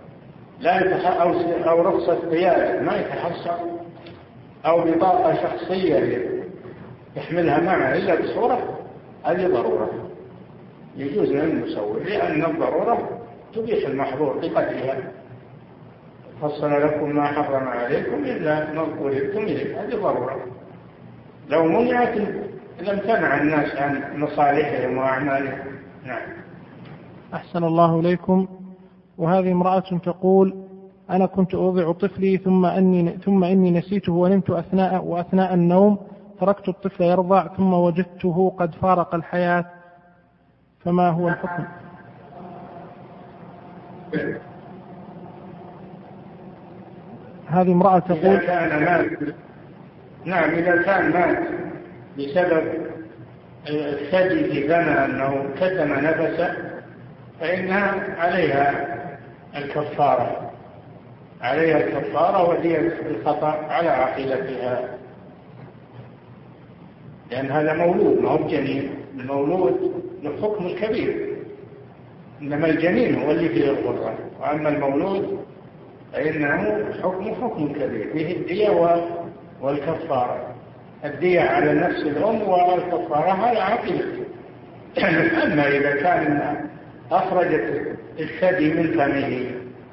أو رخصة قيادة ما يتحصل، أو بطاقة شخصية يحملها معه إلا بصورة، هذه ضرورة يجوز للمسوي، لأن الضرورة تبيح المحظور بقدرها. فصل لكم ما حرم عليكم إلا ما اضطررتم إليه، هذه ضرورة. لو منعت لم تمنع الناس عن مصالحهم وأعمالهم. نعم. أحسن الله إليكم. وهذه امرأة تقول: أنا كنت أوضع طفلي ثم إني نسيته ونمت أثناء النوم، تركت الطفل يرضع ثم وجدته قد فارق الحياة، فما هو الحكم؟ هذه امرأة تقول: إذا كان مات، نعم، إذا كان مات بسبب الثدي في فمه أنه كتم نفسه فإنها عليها الكفارة ودية الخطأ على عقيلتها، لأن هذا مولود ما هو جنين. المولود للحكم الكبير، إنما الجنين هو اللي فيه الغرة، وأما المولود فإنه حكم كبير فيه الدية والكفارة. الدية على نفس الأم والكفارة على عقيلته. أما إذا كان أخرجت الثدي من فمه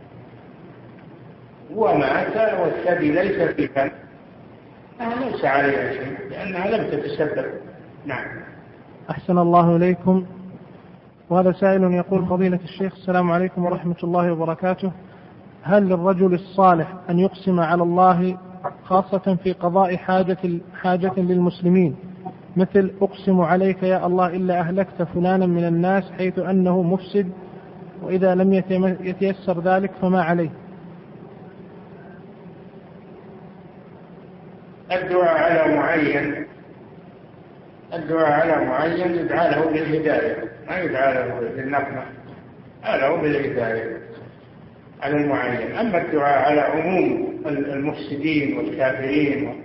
ومات والثدي ليس في فمه ليس عليها شيء لأنها لم تتسبب. نعم. أحسن الله إليكم. وهذا سائل يقول: فضيلة الشيخ السلام عليكم ورحمة الله وبركاته، هل للرجل الصالح أن يقسم على الله خاصة في قضاء حاجة للمسلمين، مثل: أقسم عليك يا الله إلا أهلكت فلانا من الناس حيث أنه مفسد، وإذا لم يتيسر ذلك فما عليه؟ الدعاء على معين يدعى له بالهداية، ما يدعى له بالنقمة، له بالهداية على المعين. أما الدعاء على عموم المفسدين والكافرين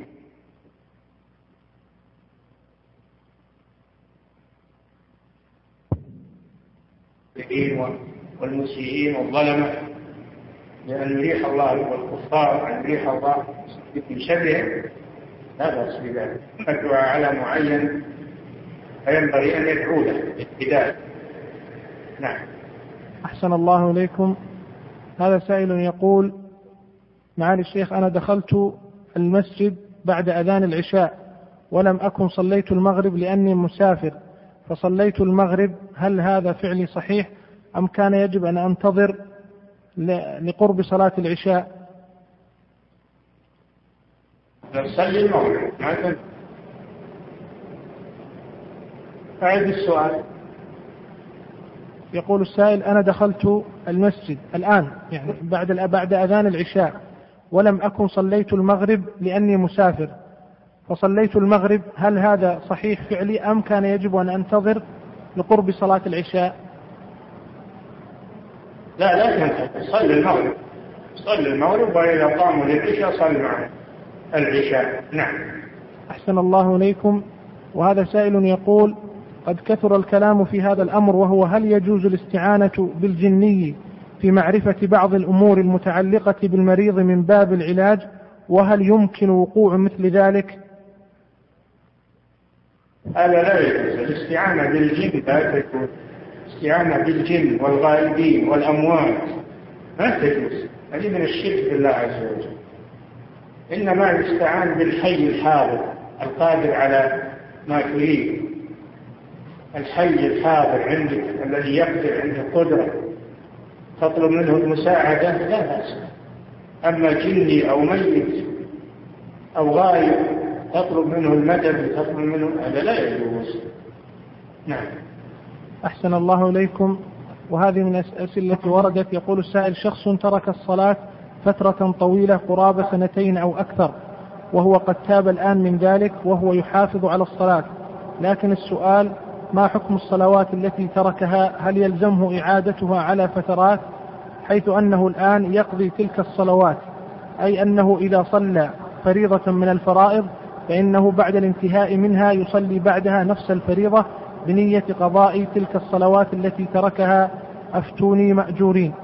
والمسيئين والظلمة، لأن يريح الله والكفار، أن يريح الله من شرهم، لا بأس بذلك. الدعاء على معين فينبغي أن يدعو له بالهداية. نعم. أحسن الله إليكم. هذا سائل يقول: معالي الشيخ، أنا دخلت المسجد بعد أذان العشاء ولم أكن صليت المغرب لأني مسافر، فصليت المغرب، هل هذا فعلي صحيح أم كان يجب أن أنتظر لقرب صلاة العشاء؟ نصلي المغرب. أعيد السؤال. يقول السائل: أنا دخلت المسجد الآن يعني بعد أذان العشاء ولم أكن صليت المغرب لأني مسافر، فصليت المغرب، هل هذا صحيح فعلي أم كان يجب أن أنتظر لقرب صلاة العشاء؟ لا تنتظر، صلي المغرب وإذا قاموا للعشاء صلوا معه العشاء. نعم. أحسن الله إليكم. وهذا سائل يقول: قد كثر الكلام في هذا الأمر، وهو هل يجوز الاستعانة بالجني في معرفة بعض الأمور المتعلقة بالمريض من باب العلاج، وهل يمكن وقوع مثل ذلك؟ هذا لا يجوز. الاستعانة بالجن لا تجوز. الاستعانة بالجن والغائبين والأموات ما تجوز، هذه من الشرك بالله عز وجل. إنما يستعان بالحي الحاضر القادر على ما تريد، الحي الحاضر عندك الذي يقدر عنده قدرة تطلب منه المساعدة لا بأس. أما جني أو ميت أو غايب تطلب منه المدد وتطلب منه هذا لا يجوز. نعم. أحسن الله إليكم. وهذه من الأسئلة التي وردت. يقول السائل: شخص ترك الصلاة فترة طويلة قرابة 2 أو أكثر، وهو قد تاب الآن من ذلك وهو يحافظ على الصلاة، لكن السؤال: ما حكم الصلوات التي تركها؟ هل يلزمه إعادتها على فترات، حيث أنه الآن يقضي تلك الصلوات، أي أنه إذا صلى فريضة من الفرائض فإنه بعد الانتهاء منها يصلي بعدها نفس الفريضة بنية قضاء تلك الصلوات التي تركها؟ أفتوني مأجورين.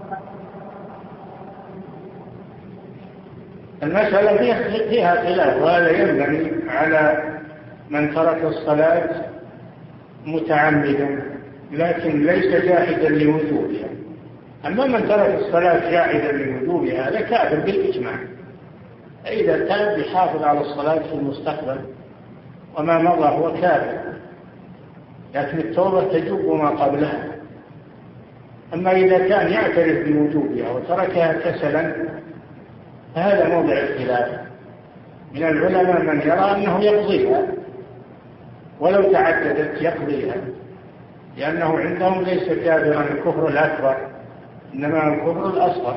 المسألة فيها خلاف، وهذا ينبغي على من ترك الصلاة متعمدا لكن ليس جاحدا لوجوبها. أما من ترك الصلاة جاحدا لوجوبها هذا كافر بالإجماع. إذا تاب يحافظ على الصلاة في المستقبل وما مضى هو كافر، لكن التوبة تجوب ما قبلها. أما إذا كان يعترف بوجوبها وتركها كسلا فهذا موضع الخلاف. من العلماء من يرى أنه يقضيها ولو تعددت يقضيها، لأنه عندهم ليس كافرا الكفر الأكبر إنما الكفر الأصغر،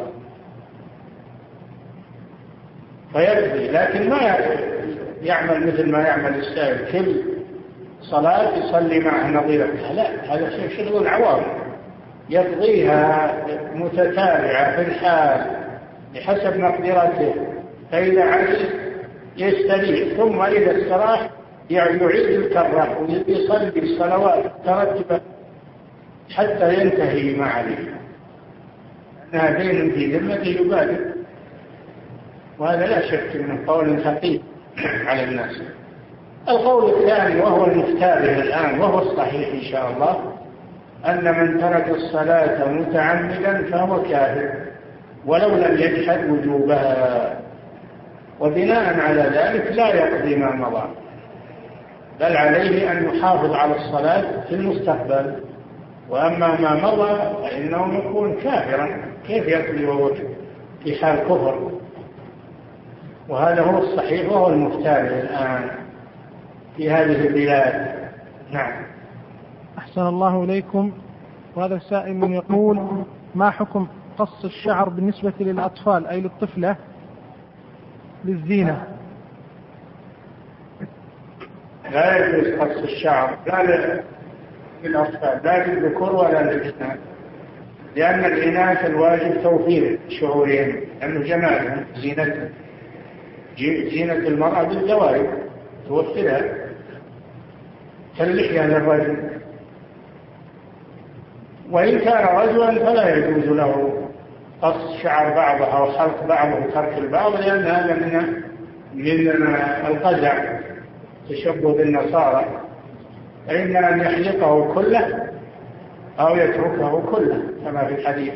فيقضي، لكن ما يعمل مثل ما يعمل السائل كل صلاة يصلي معها نظيرتها، لا، هذا شغل العوام. يقضيها متتابعة في الحال بحسب مقدرته، فإذا عجز يستريح، ثم إذا استراح يعيد الكرة ويصلي الصلوات ترتبة حتى ينتهي ما عليه، أنها دين في ذمته يبادر. وهذا لا شك من قول ثقيل على الناس. القول الثاني وهو المختار الآن وهو الصحيح إن شاء الله، أن من ترك الصلاة متعمدا فهو كافر ولو لم يجحد وجوبها، وبناء على ذلك لا يقضي ما مضى، بل عليه أن يحافظ على الصلاة في المستقبل. وأما ما مضى فإنه يكون كافرا، كيف يقضي وهو في حال كفر؟ وهذا هو الصحيح وهو المختار الآن في هذه البلاد. نعم. أحسن الله إليكم. وهذا السائل يقول: ما حكم قص الشعر بالنسبة للأطفال أي للطفلة للزينة؟ لا يجوز قص الشعر لا للأطفال لا للذكور ولا للإناث، لأن الإناث الواجب توفير شعورهم، لأنه جمالهم زينتهم. زينة المرأة بالزواج توفرها كاللحية للرجل، وإن كان رجلا فلا يجوز له قص شعر بعضه أو حلق بعضه وترك البعض، لأن هذا من القزع تشبه بالنصارى، فإما أن يحلقه كله أو يتركه كله كما في الحديث.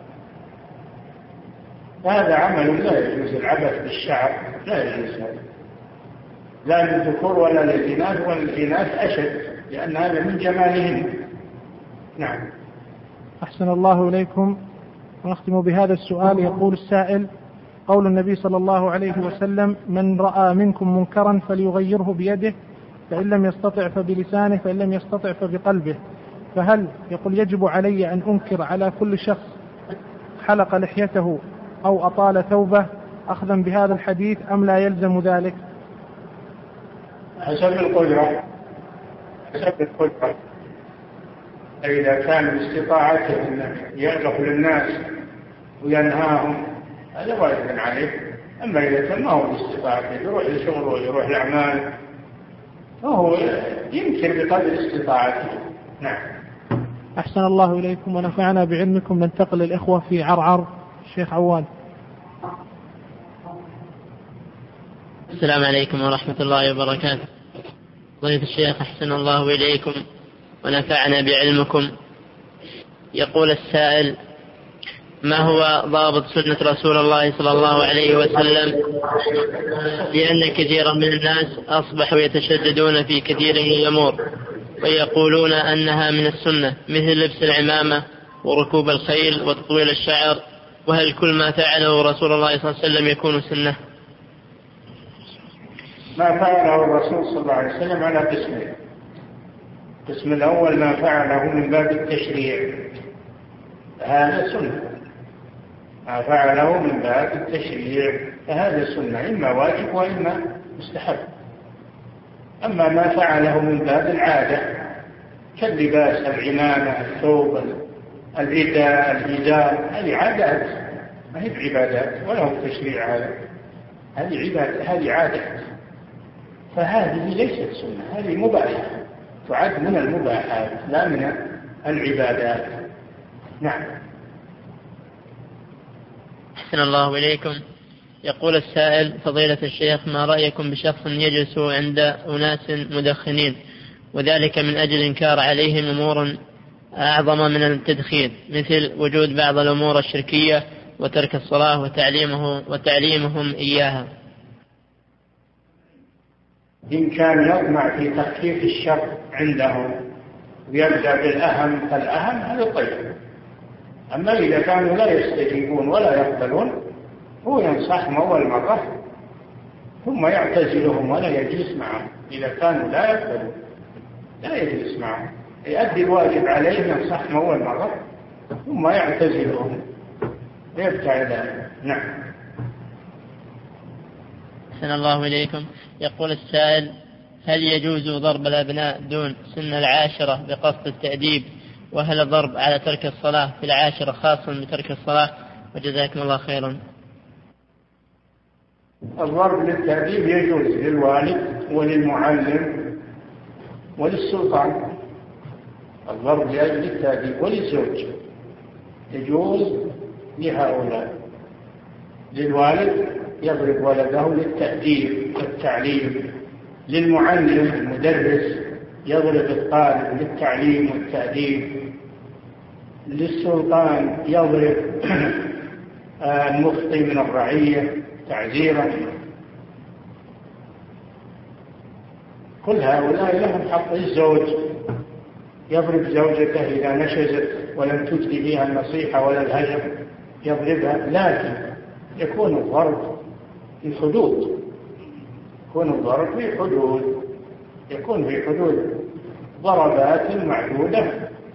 هذا عمل لا يجوز، العبث بالشعر لا يجوز، هذا لا للذكور ولا للإناث، والإناث أشد لأن هذا من جمالهم. نعم. أحسن الله إليكم. ونختم بهذا السؤال. يقول السائل: قول النبي صلى الله عليه وسلم: من رأى منكم منكرا فليغيره بيده، فإن لم يستطع فبلسانه، فإن لم يستطع فبقلبه، فهل يقول يجب علي أن أنكر على كل شخص حلق لحيته أو أطال ثوبه أخذا بهذا الحديث أم لا يلزم ذلك؟ حسب القدرة. إذا كان باستطاعته أن يغفر للناس وينهاهم هذا واجب عليه. أما إذا كان ما هو باستطاعته يروح لشغله ويروح الأعمال فهو يمكن بقدر استطاعته. نعم. أحسن الله إليكم ونفعنا بعلمكم. ننتقل الإخوة في عرعر. الشيخ عوان. السلام عليكم ورحمة الله وبركاته. ضيف الشيخ أحسن الله إليكم ونفعنا بعلمكم. يقول السائل: ما هو ضابط سنة رسول الله صلى الله عليه وسلم؟ لأن كثيرا من الناس أصبحوا يتشددون في كثير من الأمور ويقولون أنها من السنة، مثل لبس العمامة وركوب الخيل وتطويل الشعر، وهل كل ما فعله رسول الله صلى الله عليه وسلم يكون سنة؟ ما فعله الرسول صلى الله عليه وسلم على قسمين. القسم الأول ما فعله من باب التشريع، هذا سنة. ما فعله من باب التشريع فهذا سنة، إما واجب وإما مستحب. أما ما فعله من باب العادة كاللباس، العمامة، الثوب، الرداء، الإزار، هذه عادات ما هي بعبادات ولا هو تشريع. هذه عبادة، هذه عادة، فهذه ليست سنة، هذه مباحة، تعد من المباحات لا من العبادات. نعم. أحسن الله إليكم. يقول السائل: فضيلة الشيخ، ما رأيكم بشخص يجلس عند أناس مدخنين وذلك من أجل إنكار عليهم أمور أعظم من التدخين، مثل وجود بعض الأمور الشركية وترك الصلاة وتعليمهم إياها؟ إن كان يطمع في تخفيف الشر عندهم ويبدأ بالأهم فالأهم هذا طيب. أما إذا كانوا لا يستجيبون ولا يقبلون هو ينصحهم أول مرة ثم يعتزلهم ولا يجلس معهم. إذا كانوا لا يقبلون لا يجلس معهم، يؤدي الواجب عليه، ينصحهم أول مرة ثم يعتزلهم ويبتعد عنهم. نعم. أحسن الله إليكم. يقول السائل: هل يجوز ضرب الأبناء دون سن العاشرة بقصد التأديب؟ وهل الضرب على ترك الصلاة في العاشرة خاص بترك الصلاة؟ وجزاكم الله خيرا. الضرب للتأديب يجوز للوالد وللمعلم وللسلطان. الضرب لأجل التأديب وللزوج يجوز لهؤلاء. للوالد يضرب ولده للتأديب والتعليم، للمعلم المدرس يضرب الطالب للتعليم والتأديب، للسلطان يضرب المخطئ من الرعية تعزيرا. كل هؤلاء لهم حق. الزوج يضرب زوجته إذا نشزت ولم تجدي بها النصيحة ولا الهجر يضربها، لكن يكون الضرب في حدود، يكون في حدود ضربات معدودة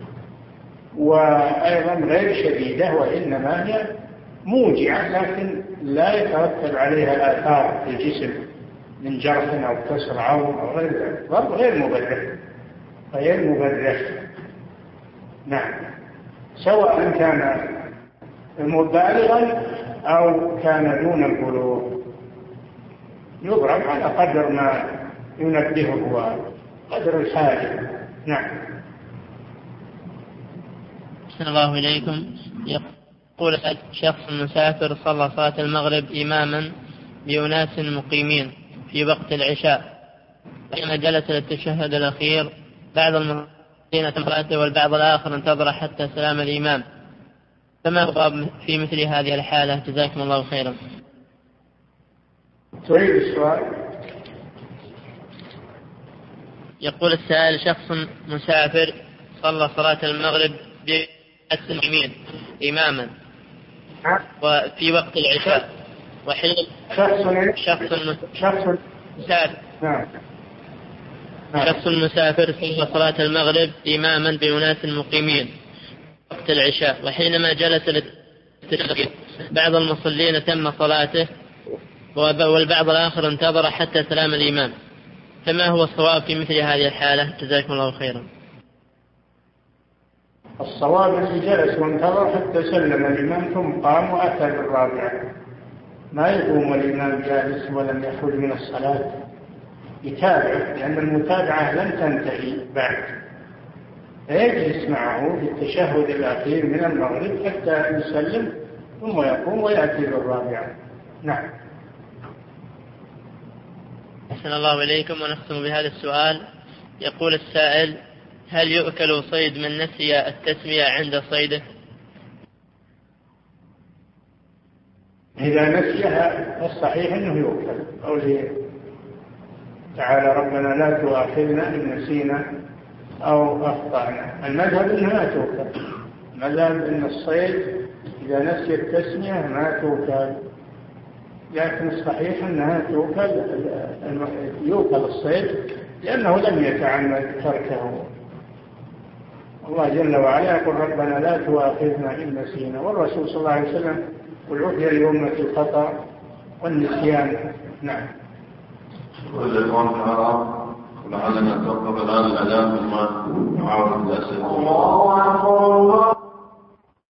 وأيضا غير شديدة، وإنما هي موجعة لكن لا يترتب عليها آثار في الجسم من جرح أو كسر عظم أو غير ذلك. ضرب غير مبرح. نعم. سواء كان مبالغا أو كان دون البلوغ يضرب على قدر ما ينبهه وقدر الحاجة. نعم. أحسن الله إليكم. يقول شخص مسافر صلى صلاة المغرب إماما بأناس مقيمين في وقت العشاء، فلما جلس للتشهد الأخير بعض المصلين تم صلاته والبعض الآخر انتظر حتى سلام الإمام، فما هو في مثل هذه الحالة؟ جزاكم الله خيرا. تعيد السؤال. يقول السائل: شخص مسافر صلى صلاة المغرب بأناس مقيمين إماما وفي وقت العشاء، وحين شخص مسافر صلى صلاة المغرب إماما بأناس مقيمين وقت العشاء، وحينما جلس للتشهد بعض المصلين تم صلاته والبعض الآخر انتظر حتى سلام الإمام، فما هو الصواب في مثل هذه الحالة؟ جزاكم الله خيرا. الصواب الذي جلس وانتظر حتى سلم الإمام ثم قام وأتى بالرابعة، ما يقوم الإمام جالس ولم يخرج من الصلاة، يتابع، لأن المتابعة لم تنتهي بعد، فيجلس معه في التشهد الأخير من المغرب حتى يسلم ثم يقوم ويأتي بالرابعة. نعم. أحسن الله إليكم. ونختم بهذا السؤال. يقول السائل: هل يؤكل صيد من نسي التسمية عند صيده؟ إذا نسيها الصحيح أنه يؤكل. قوله تعالى: ربنا لا تؤاخذنا إن نسينا أو أخطأنا. المذهب أنها لا تؤكل ما دام أن الصيد إذا نسي التسمية ما توكل، لكن الصحيح أنها يوكل الصيد لأنه لم يتعمد تركه. الله جل وعلا يقول ربنا لا تؤاخذنا إن نسينا، والرسول صلى الله عليه وسلم قل عفي لأمتي الخطأ والنسيان. نعم. والإخوان الحرام ولعلنا نتوقف الآن الأذان ثم نعاود الأسئلة.